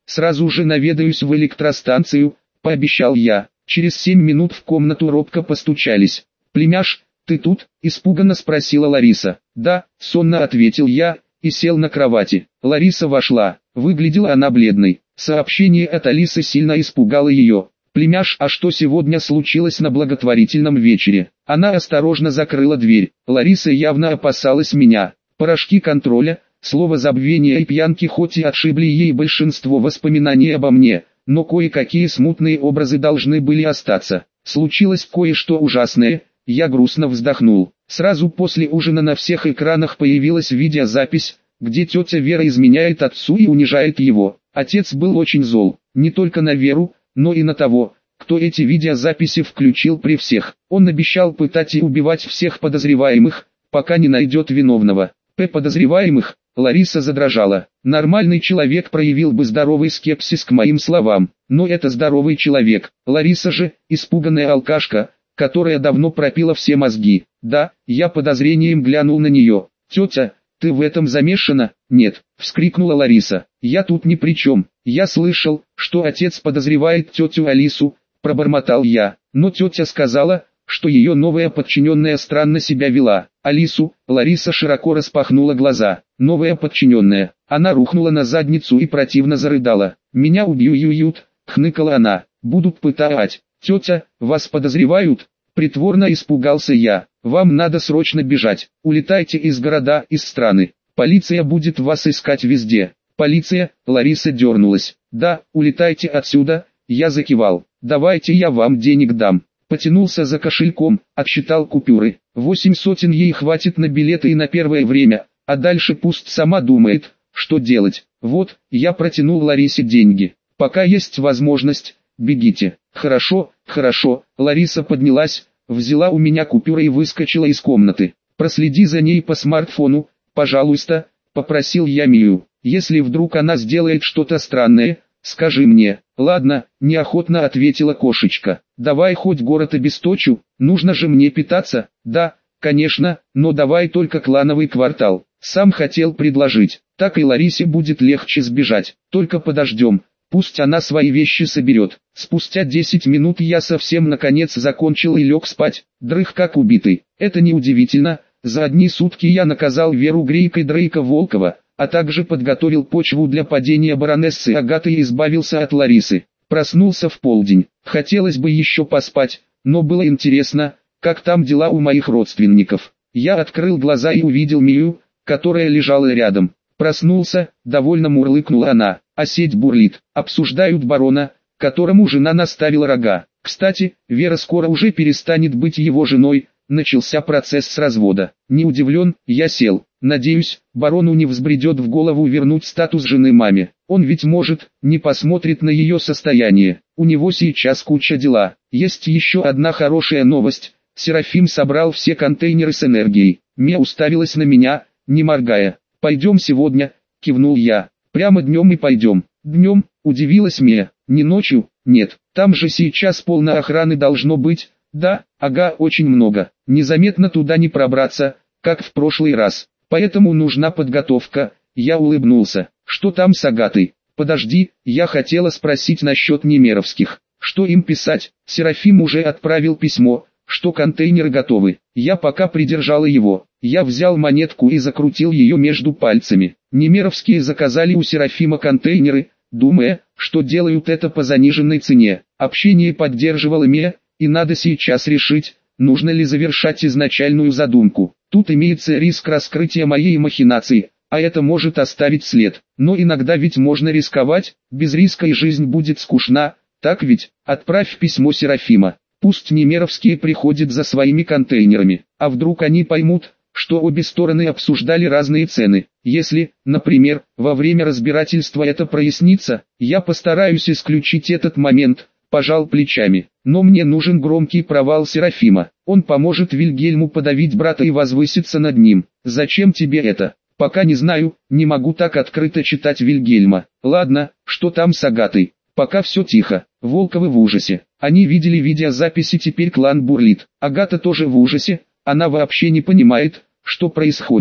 Speaker 1: сразу же наведаюсь в электростанцию, пообещал я. Через семь минут в комнату робко постучались. «Племяш, ты тут?» – испуганно спросила Лариса. «Да», – сонно ответил я, и сел на кровати. Лариса вошла. Выглядела она бледной. Сообщение от Алисы сильно испугало ее. «Племяш, а что сегодня случилось на благотворительном вечере?» Она осторожно закрыла дверь. Лариса явно опасалась меня. Порошки контроля, слово забвения и пьянки хоть и отшибли ей большинство воспоминаний обо мне, но кое-какие смутные образы должны были остаться. Случилось кое-что ужасное, я грустно вздохнул. Сразу после ужина на всех экранах появилась видеозапись, где тетя Вера изменяет отцу и унижает его. Отец был очень зол, не только на Веру, но и на того, кто эти видеозаписи включил при всех. Он обещал пытать и убивать всех подозреваемых, пока не найдет виновного. П. подозреваемых, Лариса задрожала. Нормальный человек проявил бы здоровый скепсис к моим словам, но это здоровый человек. Лариса же, испуганная алкашка, которая давно пропила все мозги. Да, я подозрением глянул на нее. «Тетя, ты в этом замешана?» «Нет», — вскрикнула Лариса. «Я тут ни при чем. Я слышал, что отец подозревает тетю Алису», — пробормотал я. Но тетя сказала, что ее новая подчиненная странно себя вела. Алису, Лариса широко распахнула глаза. Новая подчиненная. Она рухнула на задницу и противно зарыдала. «Меня убьют», — хныкала она. «Будут пытать». «Тетя, вас подозревают?» Притворно испугался я. «Вам надо срочно бежать. Улетайте из города, из страны. Полиция будет вас искать везде». «Полиция?» Лариса дернулась. «Да, улетайте отсюда», я закивал. «Давайте я вам денег дам». Потянулся за кошельком, отсчитал купюры. Восемь сотен ей хватит на билеты и на первое время, а дальше пусть сама думает, что делать. Вот, я протянул Ларисе деньги. «Пока есть возможность, бегите». «Хорошо, хорошо». Лариса поднялась, взяла у меня купюры и выскочила из комнаты. «Проследи за ней по смартфону, пожалуйста», — попросил я Мию. «Если вдруг она сделает что-то странное, скажи мне». «Ладно», — неохотно ответила кошечка. «Давай хоть город обесточу, нужно же мне питаться». «Да, конечно, но давай только клановый квартал». Сам хотел предложить. Так и Ларисе будет легче сбежать. Только подождем. Пусть она свои вещи соберет. Спустя десять минут я совсем наконец закончил и лег спать. Дрых как убитый. Это неудивительно. За одни сутки я наказал Веру Грейк и Дрейка Волкова, а также подготовил почву для падения баронессы Агаты и избавился от Ларисы. Проснулся в полдень. Хотелось бы еще поспать, но было интересно, как там дела у моих родственников. Я открыл глаза и увидел Мию, которая лежала рядом. Проснулся, довольно мурлыкнула она. А сеть бурлит. Обсуждают барона, которому жена наставила рога. Кстати, Вера скоро уже перестанет быть его женой. Начался процесс с развода. Не удивлен, я сел. Надеюсь, барону не взбредет в голову вернуть статус жены маме. Он ведь может, не посмотрит на ее состояние. У него сейчас куча дела. Есть еще одна хорошая новость. Серафим собрал все контейнеры с энергией. Мия уставилась на меня, не моргая. «Пойдем сегодня», — кивнул я. «Прямо днем и пойдем». «Днем?» — удивилась Мия. «Не ночью?» «Нет, там же сейчас полно охраны должно быть». «Да, ага, очень много. Незаметно туда не пробраться, как в прошлый раз. Поэтому нужна подготовка». Я улыбнулся. «Что там с Агатой?» «Подожди, я хотела спросить насчет немеровских. Что им писать?» Серафим уже отправил письмо, что контейнеры готовы. Я пока придержала его. Я взял монетку и закрутил ее между пальцами. Немеровские заказали у Серафима контейнеры, думая, что делают это по заниженной цене. Общение поддерживала Мия, и надо сейчас решить, нужно ли завершать изначальную задумку. Тут имеется риск раскрытия моей махинации, а это может оставить след. Но иногда ведь можно рисковать, без риска и жизнь будет скучна, так ведь? Отправь письмо Серафима. Пусть немеровские приходят за своими контейнерами, а вдруг они поймут, что обе стороны обсуждали разные цены. Если, например, во время разбирательства это прояснится, я постараюсь исключить этот момент, пожал плечами. Но мне нужен громкий провал Серафима. Он поможет Вильгельму подавить брата и возвыситься над ним. Зачем тебе это? Пока не знаю, не могу так открыто читать Вильгельма. Ладно, что там с Агатой? Пока все тихо. Волковы в ужасе. Они видели видеозаписи, теперь клан бурлит. Агата тоже в ужасе. Она вообще не понимает, что происходит.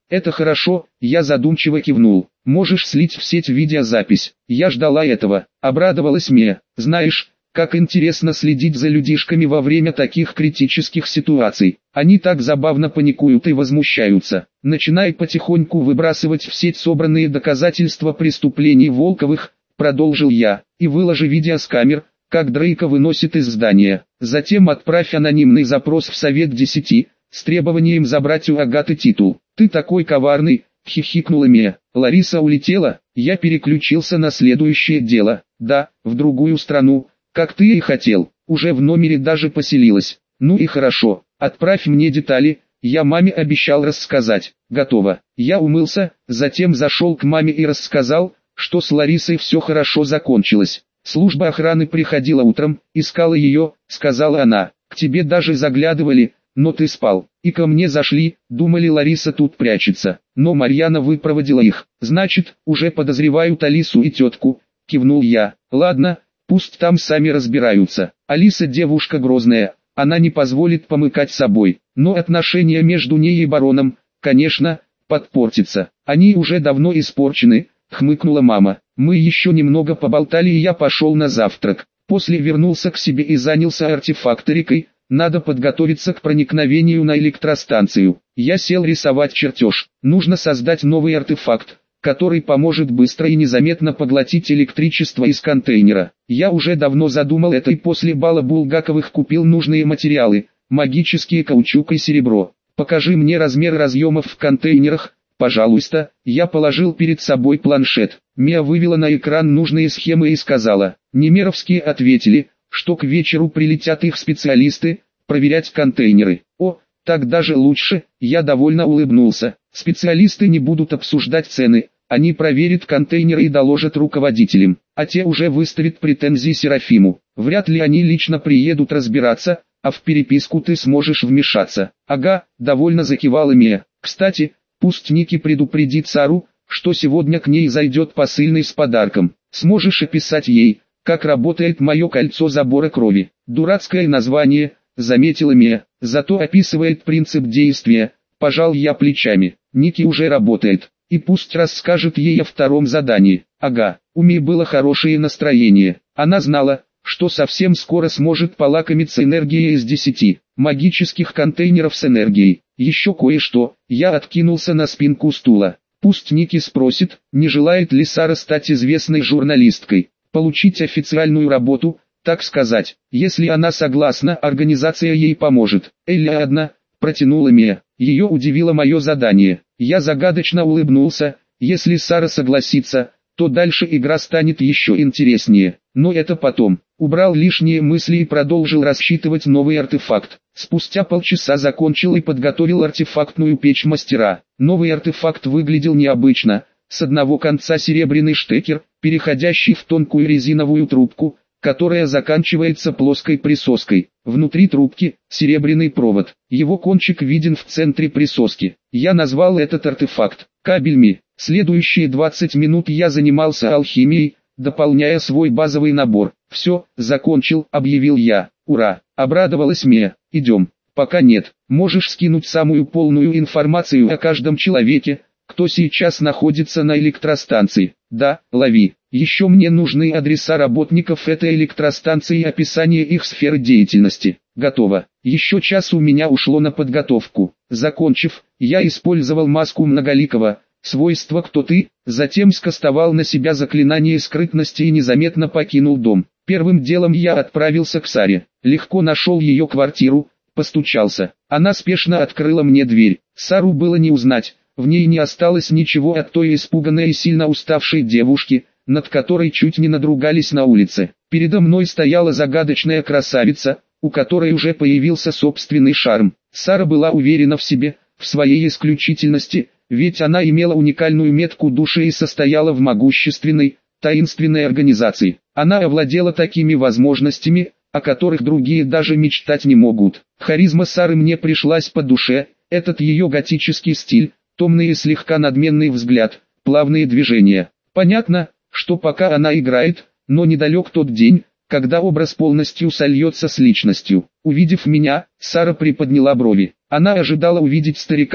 Speaker 1: Это хорошо, я задумчиво кивнул. Можешь слить в сеть видеозапись. Я ждала этого. Обрадовалась Мия. Знаешь, как интересно следить за людишками во время таких критических ситуаций. Они так забавно паникуют и возмущаются. Начинай потихоньку выбрасывать в сеть собранные доказательства преступлений Волковых, продолжил я, и выложи видео с камер, как Дрейка выносит из здания. Затем отправь анонимный запрос в Совет десяти, с требованием забрать у Агаты титул. Ты такой коварный, хихикнула Мия. Лариса улетела, я переключился на следующее дело. Да, в другую страну, как ты и хотел, уже в номере даже поселилась. Ну и хорошо, отправь мне детали, я маме обещал рассказать. Готово. Я умылся, затем зашел к маме и рассказал, что с Ларисой все хорошо закончилось. Служба охраны приходила утром, искала ее, сказала она. К тебе даже заглядывали, но ты спал. И ко мне зашли, думали, Лариса тут прячется. Но Марьяна выпроводила их. Значит, уже подозревают Алису и тетку, кивнул я. Ладно, пусть там сами разбираются. Алиса девушка грозная, она не позволит помыкать собой. Но отношения между ней и бароном, конечно, подпортятся. Они уже давно испорчены, хмыкнула мама. Мы еще немного поболтали, и я пошел на завтрак. После вернулся к себе и занялся артефакторикой. Надо подготовиться к проникновению на электростанцию. Я сел рисовать чертеж. Нужно создать новый артефакт, который поможет быстро и незаметно поглотить электричество из контейнера. Я уже давно задумал это и после бала Булгаковых купил нужные материалы, магические каучук и серебро. Покажи мне размер разъемов в контейнерах, пожалуйста. Я положил перед собой планшет. Мия вывела на экран нужные схемы и сказала. Немеровские ответили, что к вечеру прилетят их специалисты, проверять контейнеры. О, так даже лучше, я довольно улыбнулся. Специалисты не будут обсуждать цены, они проверят контейнеры и доложат руководителям, а те уже выставят претензии Серафиму. Вряд ли они лично приедут разбираться, а в переписку ты сможешь вмешаться. Ага, довольно закивала Мия. Кстати, пусть Ники предупредит Сару, что сегодня к ней зайдет посыльный с подарком. Сможешь описать ей, как работает мое кольцо забора крови. Дурацкое название, заметила Мия, зато описывает принцип действия. Пожал я плечами. Ники уже работает, и пусть расскажет ей о втором задании. Ага, у Мии было хорошее настроение. Она знала, что совсем скоро сможет полакомиться энергией из десяти магических контейнеров с энергией. Еще кое-что, я откинулся на спинку стула. Пусть Ники спросит, не желает ли Сара стать известной журналисткой, получить официальную работу, так сказать. Если она согласна, организация ей поможет. Элли одна, протянула Мия. Ее удивило мое задание. Я загадочно улыбнулся. Если Сара согласится, то дальше игра станет еще интереснее. Но это потом. Убрал лишние мысли и продолжил рассчитывать новый артефакт. Спустя полчаса закончил и подготовил артефактную печь мастера. Новый артефакт выглядел необычно. С одного конца серебряный штекер, переходящий в тонкую резиновую трубку, которая заканчивается плоской присоской. Внутри трубки – серебряный провод. Его кончик виден в центре присоски. Я назвал этот артефакт кабельми. Следующие двадцать минут я занимался алхимией, дополняя свой базовый набор. «Все, закончил», — объявил я. «Ура!» — обрадовалась Мия. «Идем». «Пока нет. Можешь скинуть самую полную информацию о каждом человеке, кто сейчас находится на электростанции». «Да, лови. Еще мне нужны адреса работников этой электростанции и описание их сферы деятельности». «Готово». Еще час у меня ушло на подготовку. Закончив, я использовал маску Многоликого, свойство «Кто ты?», затем скастовал на себя заклинание скрытности и незаметно покинул дом. Первым делом я отправился к Саре. Легко нашел ее квартиру, постучался. Она спешно открыла мне дверь. Сару было не узнать, в ней не осталось ничего от той испуганной и сильно уставшей девушки, над которой чуть не надругались на улице. Передо мной стояла загадочная красавица, у которой уже появился собственный шарм. Сара была уверена в себе, в своей исключительности, ведь она имела уникальную метку души и состояла в могущественной, таинственной организации. Она овладела такими возможностями, о которых другие даже мечтать не могут. Харизма Сары мне пришлась по душе, этот ее готический стиль, томный и слегка надменный взгляд, плавные движения. Понятно, что пока она играет, но недалек тот день, когда образ полностью сольется с личностью. Увидев меня, Сара приподняла брови. Она ожидала увидеть старика,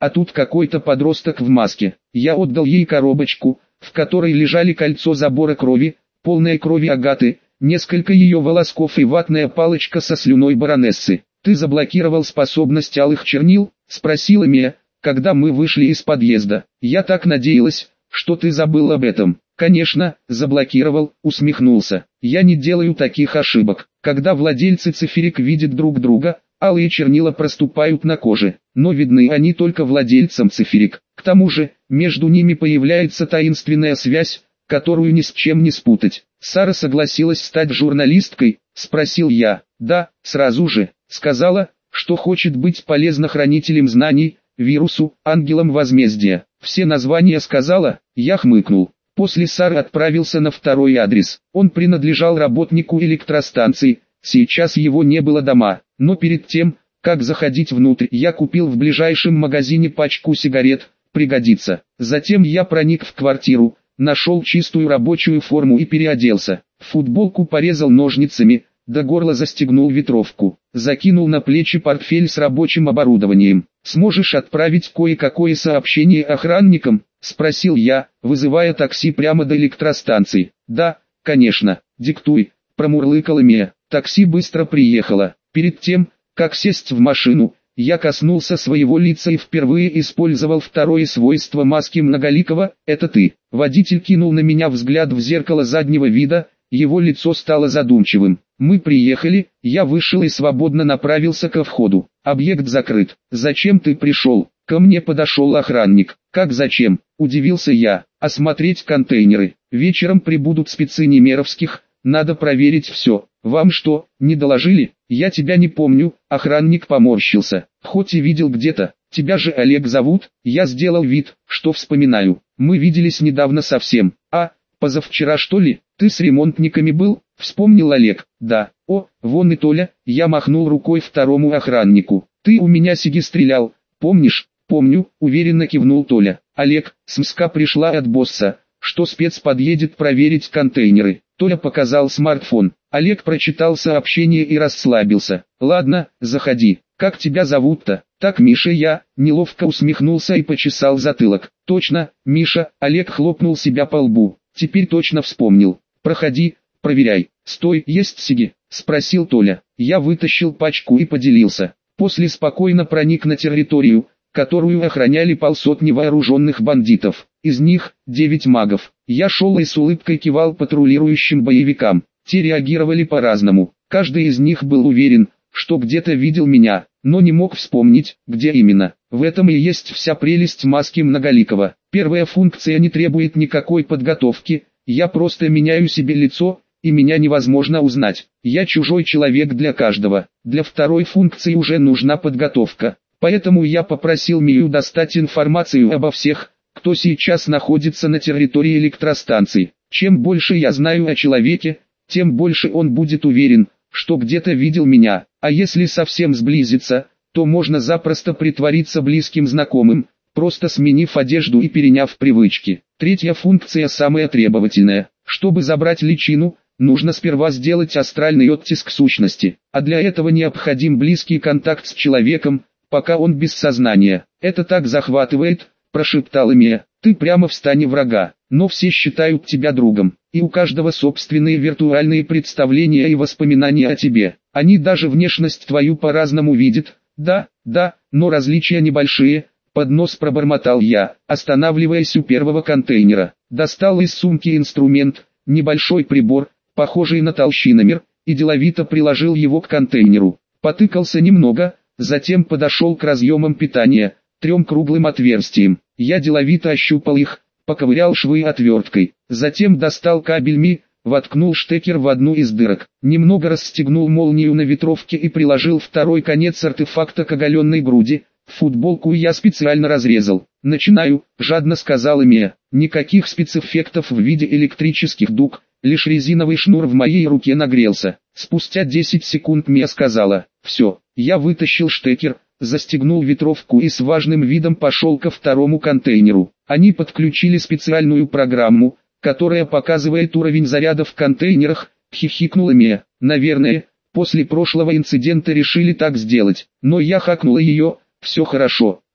Speaker 1: а тут какой-то подросток в маске. Я отдал ей коробочку, в которой лежали кольцо забора крови, полное крови Агаты, несколько ее волосков и ватная палочка со слюной баронессы. «Ты заблокировал способность алых чернил?» – спросила Мия, когда мы вышли из подъезда. «Я так надеялась, что ты забыл об этом». «Конечно, заблокировал», – усмехнулся. «Я не делаю таких ошибок. Когда владельцы циферик видят друг друга, алые чернила проступают на коже, но видны они только владельцам циферик. К тому же, между ними появляется таинственная связь, которую ни с чем не спутать». «Сара согласилась стать журналисткой?» – спросил я. «Да, сразу же. Сказала, что хочет быть полезна хранителем знаний, вирусу, ангелом возмездия». «Все названия сказала?» – я хмыкнул. После Сары отправился на второй адрес. Он принадлежал работнику электростанции, сейчас его не было дома. Но перед тем, как заходить внутрь, я купил в ближайшем магазине пачку сигарет, пригодится. Затем я проник в квартиру, нашел чистую рабочую форму и переоделся. Футболку порезал ножницами, до горла застегнул ветровку, закинул на плечи портфель с рабочим оборудованием. «Сможешь отправить кое-какое сообщение охранникам?» – спросил я, вызывая такси прямо до электростанции. «Да, конечно, диктуй», – промурлыкала Мия. Такси быстро приехало. Перед тем, как сесть в машину, я коснулся своего лица и впервые использовал второе свойство маски многоликого – это ты. Водитель кинул на меня взгляд в зеркало заднего вида, его лицо стало задумчивым. Мы приехали, я вышел и свободно направился ко входу. Объект закрыт. «Зачем ты пришел?» Ко мне подошел охранник. «Как зачем?» – удивился я. «Осмотреть контейнеры. Вечером прибудут спецы Немеровских, надо проверить все». «Вам что, не доложили?» «Я тебя не помню», – охранник поморщился. «Хоть и видел где-то. Тебя же Олег зовут?» Я сделал вид, что вспоминаю. «Мы виделись недавно совсем». «А, позавчера что ли? Ты с ремонтниками был?» – вспомнил Олег. «Да». «О, вон и Толя», – я махнул рукой второму охраннику. «Ты у меня сиги стрелял, помнишь?» «Помню», – уверенно кивнул Толя. «Олег, смска пришла от босса, что спец подъедет проверить контейнеры». Толя показал смартфон. Олег прочитал сообщение и расслабился. «Ладно, заходи. Как тебя зовут-то?» «Так, Миша, я», неловко усмехнулся и почесал затылок. «Точно, Миша», Олег хлопнул себя по лбу. «Теперь точно вспомнил. Проходи, проверяй». «Стой, есть сиги?» – спросил Толя. Я вытащил пачку и поделился. После спокойно проник на территорию, которую охраняли полсотни вооруженных бандитов. Из них девять магов. Я шел и с улыбкой кивал патрулирующим боевикам. Те реагировали по-разному. Каждый из них был уверен, что где-то видел меня, но не мог вспомнить, где именно. В этом и есть вся прелесть маски многоликого. Первая функция не требует никакой подготовки, я просто меняю себе лицо, и меня невозможно узнать. Я чужой человек для каждого. Для второй функции уже нужна подготовка. Поэтому я попросил Мию достать информацию обо всех, кто сейчас находится на территории электростанции. Чем больше я знаю о человеке, тем больше он будет уверен, что где-то видел меня. А если совсем сблизиться, то можно запросто притвориться близким знакомым, просто сменив одежду и переняв привычки. Третья функция самая требовательная. Чтобы забрать личину, нужно сперва сделать астральный оттиск сущности, а для этого необходим близкий контакт с человеком, пока он без сознания. «Это так захватывает», – прошептала Мия. «Ты прямо в стане врага, но все считают тебя другом, и у каждого собственные виртуальные представления и воспоминания о тебе. Они даже внешность твою по-разному видят». «Да, да, но различия небольшие», – под нос пробормотал я, останавливаясь у первого контейнера. Достал из сумки инструмент, небольшой прибор, похожий на толщиномер, и деловито приложил его к контейнеру. Потыкался немного, затем подошел к разъемам питания, трем круглым отверстиям. Я деловито ощупал их, поковырял швы отверткой. Затем достал кабель Ми, воткнул штекер в одну из дырок. Немного расстегнул молнию на ветровке и приложил второй конец артефакта к оголенной груди. Футболку я специально разрезал. «Начинаю», – жадно сказала Мия. Никаких спецэффектов в виде электрических дуг, лишь резиновый шнур в моей руке нагрелся. Спустя десять секунд Мия сказала: «Все». Я вытащил штекер, застегнул ветровку и с важным видом пошел ко второму контейнеру. Они подключили специальную программу, которая показывает уровень заряда в контейнерах, хихикнула Мия. Наверное, после прошлого инцидента решили так сделать, но я хакнула ее. Все хорошо.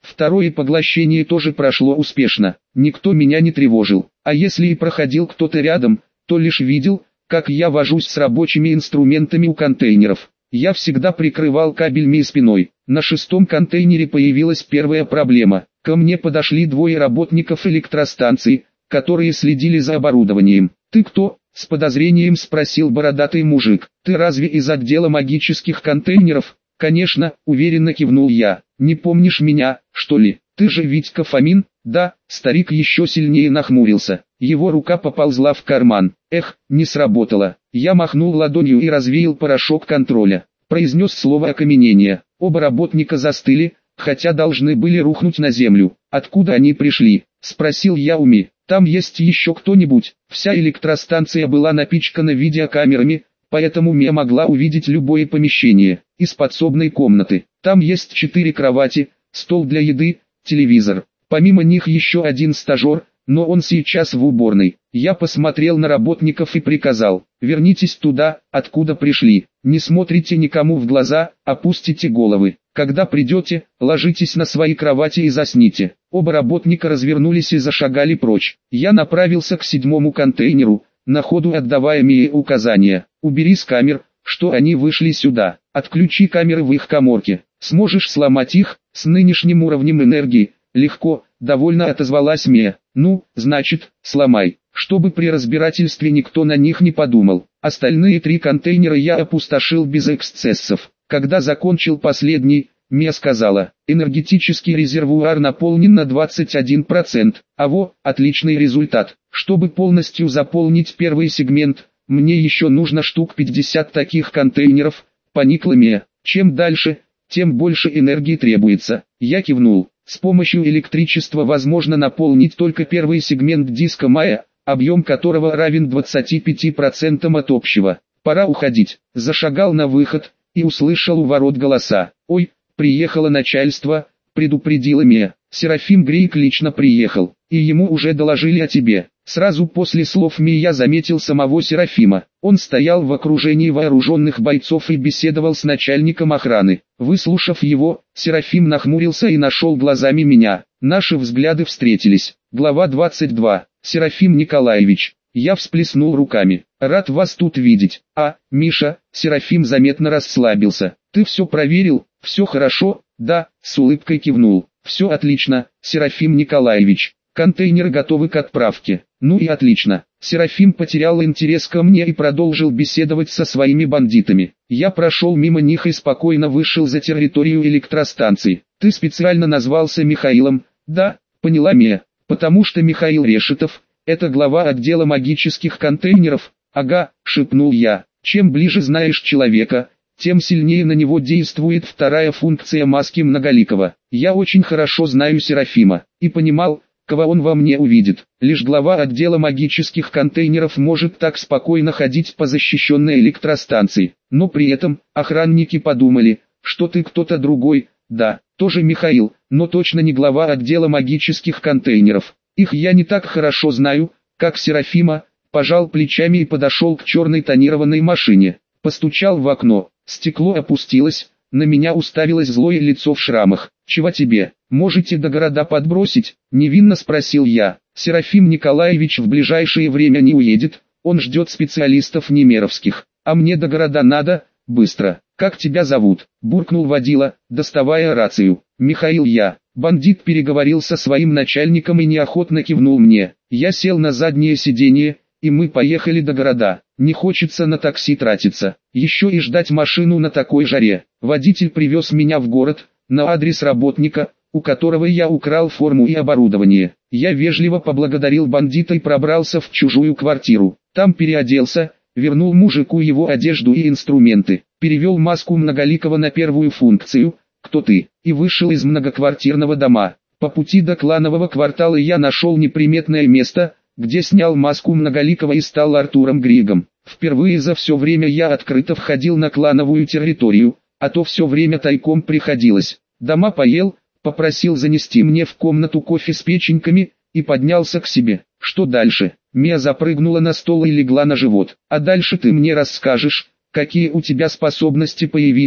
Speaker 1: Второе поглощение тоже прошло успешно. Никто меня не тревожил. А если и проходил кто-то рядом, то лишь видел, как я вожусь с рабочими инструментами у контейнеров. Я всегда прикрывал кабелями спиной. На шестом контейнере появилась первая проблема. Ко мне подошли двое работников электростанции, которые следили за оборудованием. «Ты кто?» — с подозрением спросил бородатый мужик. «Ты разве из отдела магических контейнеров?» «Конечно», — уверенно кивнул я. «Не помнишь меня, что ли? Ты же Витька Фомин?» «Да». Старик еще сильнее нахмурился. Его рука поползла в карман. Эх, не сработало. Я махнул ладонью и развеял порошок контроля. Произнес слово окаменения. Оба работника застыли, хотя должны были рухнуть на землю. «Откуда они пришли?» — спросил я Уми. «Там есть еще кто-нибудь?» Вся электростанция была напичкана видеокамерами, поэтому Мия могла увидеть любое помещение. Из подсобной комнаты. Там есть четыре кровати, стол для еды, телевизор. Помимо них еще один стажер, но он сейчас в уборной. Я посмотрел на работников и приказал: «Вернитесь туда, откуда пришли. Не смотрите никому в глаза, опустите головы. Когда придете, ложитесь на свои кровати и засните». Оба работника развернулись и зашагали прочь. Я направился к седьмому контейнеру, на ходу отдавая Мие указания: «Убери с камер, что они вышли сюда. Отключи камеры в их каморке. Сможешь сломать их, с нынешним уровнем энергии?» «Легко», — довольно отозвалась Мия. «Ну, значит, сломай, чтобы при разбирательстве никто на них не подумал». Остальные три контейнера я опустошил без эксцессов. Когда закончил последний, Мия сказала: «Энергетический резервуар наполнен на двадцать один процент. Аво, отличный результат. Чтобы полностью заполнить первый сегмент, мне еще нужно штук пятьдесят таких контейнеров», — поникла Мия. «Чем дальше, тем больше энергии требуется». Я кивнул. С помощью электричества возможно наполнить только первый сегмент диска Майя, объем которого равен двадцати пяти процентам от общего. Пора уходить. Зашагал на выход и услышал у ворот голоса. «Ой, приехало начальство», — предупредила Мия. «Серафим Грейк лично приехал, и ему уже доложили о тебе». Сразу после слов Мии я заметил самого Серафима. Он стоял в окружении вооруженных бойцов и беседовал с начальником охраны. Выслушав его, Серафим нахмурился и нашел глазами меня. Наши взгляды встретились. Глава двадцать два. Серафим Николаевич. Я всплеснул руками. «Рад вас тут видеть». «А, Миша», Серафим заметно расслабился. «Ты все проверил? Все хорошо?» «Да», с улыбкой кивнул. «Все отлично, Серафим Николаевич. Контейнеры готовы к отправке». «Ну и отлично». Серафим потерял интерес ко мне и продолжил беседовать со своими бандитами. Я прошел мимо них и спокойно вышел за территорию электростанции. «Ты специально назвался Михаилом?» «Да», поняла Мия. «Потому что Михаил Решетов — это глава отдела магических контейнеров». «Ага», шепнул я. «Чем ближе знаешь человека, тем сильнее на него действует вторая функция маски Многоликого. Я очень хорошо знаю Серафима и понимал, кого он во мне увидит. Лишь глава отдела магических контейнеров может так спокойно ходить по защищенной электростанции. Но при этом охранники подумали, что ты кто-то другой. Да, тоже Михаил, но точно не глава отдела магических контейнеров. Их я не так хорошо знаю, как Серафима». Пожал плечами и подошел к черной тонированной машине. Постучал в окно. Стекло опустилось. На меня уставилось злое лицо в шрамах. «Чего тебе? Можете до города подбросить?» — невинно спросил я. «Серафим Николаевич в ближайшее время не уедет, он ждет специалистов немеровских. А мне до города надо, быстро. Как тебя зовут?» — буркнул водила, доставая рацию. «Михаил я». Бандит переговорил со своим начальником и неохотно кивнул мне. Я сел на заднее сиденье, и мы поехали до города. Не хочется на такси тратиться, еще и ждать машину на такой жаре. Водитель привез меня в город, на адрес работника, у которого я украл форму и оборудование. Я вежливо поблагодарил бандита и пробрался в чужую квартиру. Там переоделся, вернул мужику его одежду и инструменты, перевел маску Многоликого на первую функцию «Кто ты?» и вышел из многоквартирного дома. По пути до кланового квартала я нашел неприметное место, где снял маску Многоликого и стал Артуром Григом. Впервые за все время я открыто входил на клановую территорию, а то все время тайком приходилось. Дома поел, попросил занести мне в комнату кофе с печеньками, и поднялся к себе. «Что дальше?» Мия запрыгнула на стол и легла на живот. «А дальше ты мне расскажешь, какие у тебя способности появились».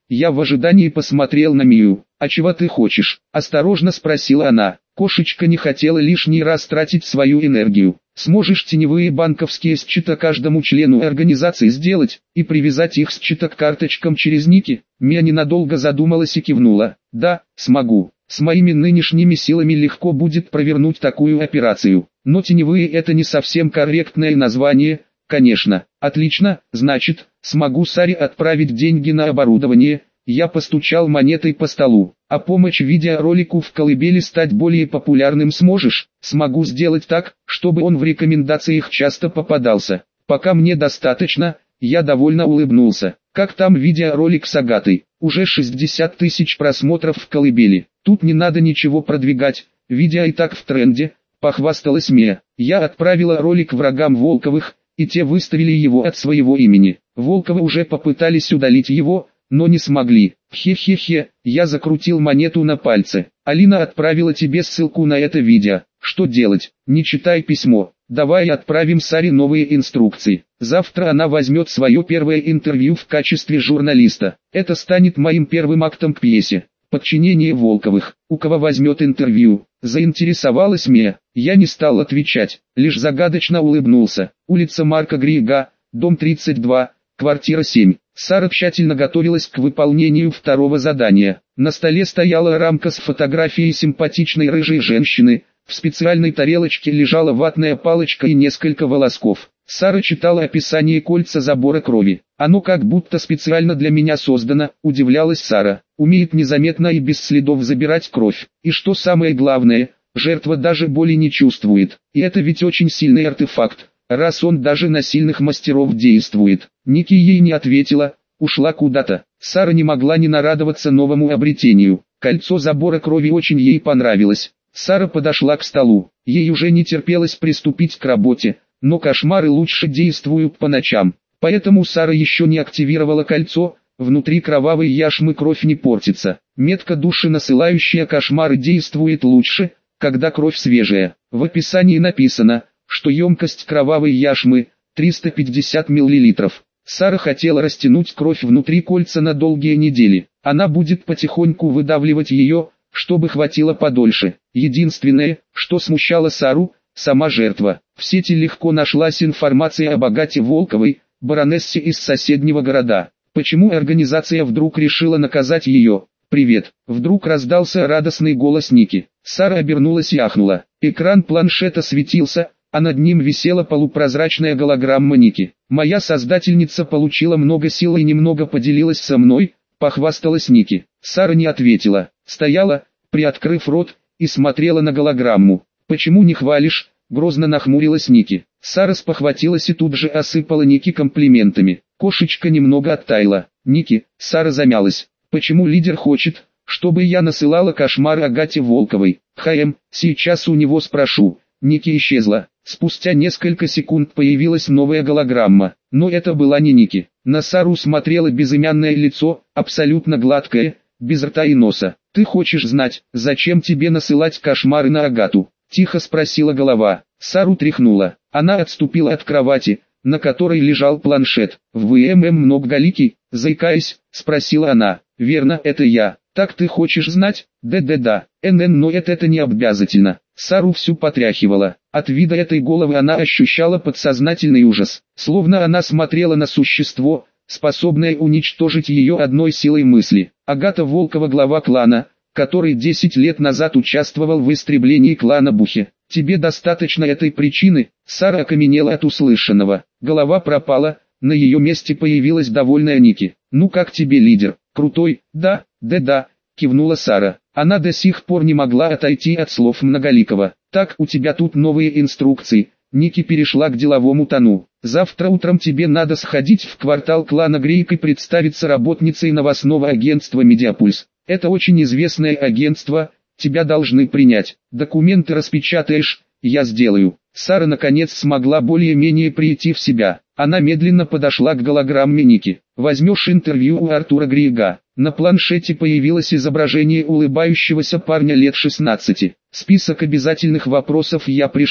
Speaker 1: Я в ожидании посмотрел на Мию. «А чего ты хочешь?» – осторожно спросила она. Кошечка не хотела лишний раз тратить свою энергию. «Сможешь теневые банковские счета каждому члену организации сделать, и привязать их счета к карточкам через ники?» Мия ненадолго задумалась и кивнула. «Да, смогу. С моими нынешними силами легко будет провернуть такую операцию. Но теневые – это не совсем корректное название, конечно. Отлично, значит, смогу Саре отправить деньги на оборудование». Я постучал монетой по столу. «А помочь видеоролику в колыбели стать более популярным сможешь?» «Смогу сделать так, чтобы он в рекомендациях часто попадался. Пока мне достаточно». Я довольно улыбнулся. «Как там видеоролик с Агатой?» «Уже шестьдесят тысяч просмотров в колыбели. Тут не надо ничего продвигать, видео и так в тренде», — похвасталась Мия. Я отправила ролик врагам Волковых, и те выставили его от своего имени. Волковы уже попытались удалить его, но не смогли. Хе-хе-хе, я закрутил монету на пальце. «Алина отправила тебе ссылку на это видео. Что делать? Не читай письмо. Давай отправим Саре новые инструкции. Завтра она возьмет свое первое интервью в качестве журналиста. Это станет моим первым актом к пьесе. Подчинение Волковых. У кого возьмет интервью?» Заинтересовалась Мия. Я не стал отвечать, лишь загадочно улыбнулся. Улица Марка Грига, дом тридцать два, квартира семь. Сара тщательно готовилась к выполнению второго задания. На столе стояла рамка с фотографией симпатичной рыжей женщины. В специальной тарелочке лежала ватная палочка и несколько волосков. Сара читала описание кольца забора крови. «Оно как будто специально для меня создано», — удивлялась Сара. «Умеет незаметно и без следов забирать кровь. И что самое главное, жертва даже боли не чувствует. И это ведь очень сильный артефакт, раз он даже на сильных мастеров действует». Ники ей не ответила, ушла куда-то. Сара не могла не нарадоваться новому обретению. Кольцо забора крови очень ей понравилось. Сара подошла к столу. Ей уже не терпелось приступить к работе, но кошмары лучше действуют по ночам. Поэтому Сара еще не активировала кольцо, внутри кровавой яшмы кровь не портится. Метка души, насылающая кошмары, действует лучше, когда кровь свежая. В описании написано, что емкость кровавой яшмы – триста пятьдесят миллилитров. Сара хотела растянуть кровь внутри кольца на долгие недели. Она будет потихоньку выдавливать ее, чтобы хватило подольше. Единственное, что смущало Сару, сама жертва. В сети легко нашлась информация об Агате Волковой, баронессе из соседнего города. Почему организация вдруг решила наказать ее? «Привет!» Вдруг раздался радостный голос Ники. Сара обернулась и ахнула. Экран планшета светился, а над ним висела полупрозрачная голограмма Ники. «Моя создательница получила много сил и немного поделилась со мной», — похвасталась Ники. Сара не ответила, стояла, приоткрыв рот, и смотрела на голограмму. «Почему не хвалишь?» — грозно нахмурилась Ники. Сара спохватилась и тут же осыпала Ники комплиментами. Кошечка немного оттаяла. «Ники», — Сара замялась. «Почему лидер хочет, чтобы я насылала кошмары Агате Волковой?» «Хм, сейчас у него спрошу». Ники исчезла. Спустя несколько секунд появилась новая голограмма, но это была не Ники. На Сару смотрело безымянное лицо, абсолютно гладкое, без рта и носа. «Ты хочешь знать, зачем тебе насылать кошмары на Агату?» — тихо спросила голова. Сару тряхнула. Она отступила от кровати, на которой лежал планшет. «В ВММ многоликий?» — заикаясь, спросила она. «Верно, это я. Так ты хочешь знать?» «Да-да-да. НН, но это, это не обязательно». Сару всю потряхивала. От вида этой головы она ощущала подсознательный ужас. Словно она смотрела на существо, способное уничтожить ее одной силой мысли. Агата Волкова, глава клана, который десять лет назад участвовал в истреблении клана Бухи. «Тебе достаточно этой причины?» Сара окаменела от услышанного. Голова пропала, на ее месте появилась довольная Ники. «Ну как тебе, лидер? Крутой?» «Да, да-да», кивнула Сара. Она до сих пор не могла отойти от слов Многоликого. «Так, у тебя тут новые инструкции». Ники перешла к деловому тону. «Завтра утром тебе надо сходить в квартал клана Грейк и представиться работницей новостного агентства «Медиапульс». Это очень известное агентство, тебя должны принять. Документы распечатаешь, я сделаю». Сара наконец смогла более-менее прийти в себя. Она медленно подошла к голограмме Ники. «Возьмешь интервью у Артура Грига». На планшете появилось изображение улыбающегося парня лет шестнадцати. «Список обязательных вопросов я пришлю.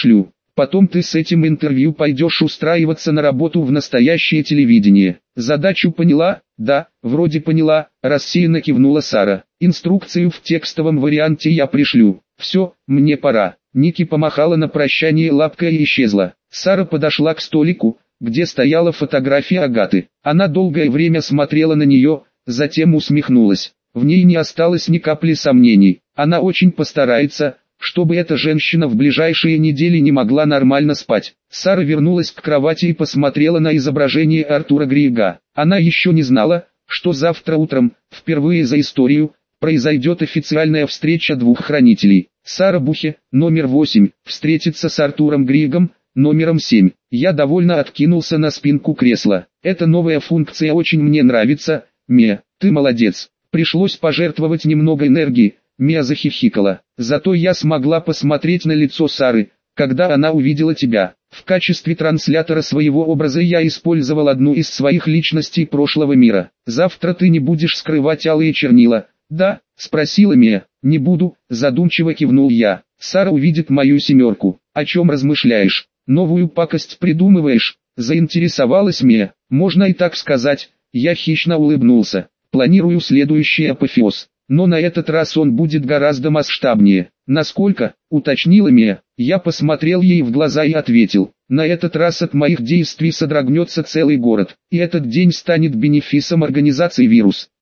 Speaker 1: Потом ты с этим интервью пойдешь устраиваться на работу в настоящее телевидение. Задачу поняла? Да, вроде поняла, рассеянно кивнула Сара. Инструкцию в текстовом варианте я пришлю. Все, мне пора. Ники помахала на прощание лапкой и исчезла. Сара подошла к столику, где стояла фотография Агаты. Она долгое время смотрела на нее, затем усмехнулась. В ней не осталось ни капли сомнений. Она очень постарается, чтобы эта женщина в ближайшие недели не могла нормально спать. Сара вернулась к кровати и посмотрела на изображение Артура Грига. Она еще не знала, что завтра утром, впервые за историю, произойдет официальная встреча двух хранителей. Сара Бухе, номер восемь, встретится с Артуром Григом, номером семь. Я довольно откинулся на спинку кресла. Эта новая функция очень мне нравится. Мия, ты молодец. Пришлось пожертвовать немного энергии. Мия захихикала. Зато я смогла посмотреть на лицо Сары, когда она увидела тебя. В качестве транслятора своего образа я использовал одну из своих личностей прошлого мира. Завтра ты не будешь скрывать алые чернила, да? Спросила Мия. Не буду, задумчиво кивнул я. Сара увидит мою семерку. О чем размышляешь? Новую пакость придумываешь? Заинтересовалась Мия. Можно и так сказать. Я хищно улыбнулся. Планирую следующий апофеоз. Но на этот раз он будет гораздо масштабнее. Насколько, уточнила Мия. Я посмотрел ей в глаза и ответил. На этот раз от моих действий содрогнется целый город. И этот день станет бенефисом организации «Вирус».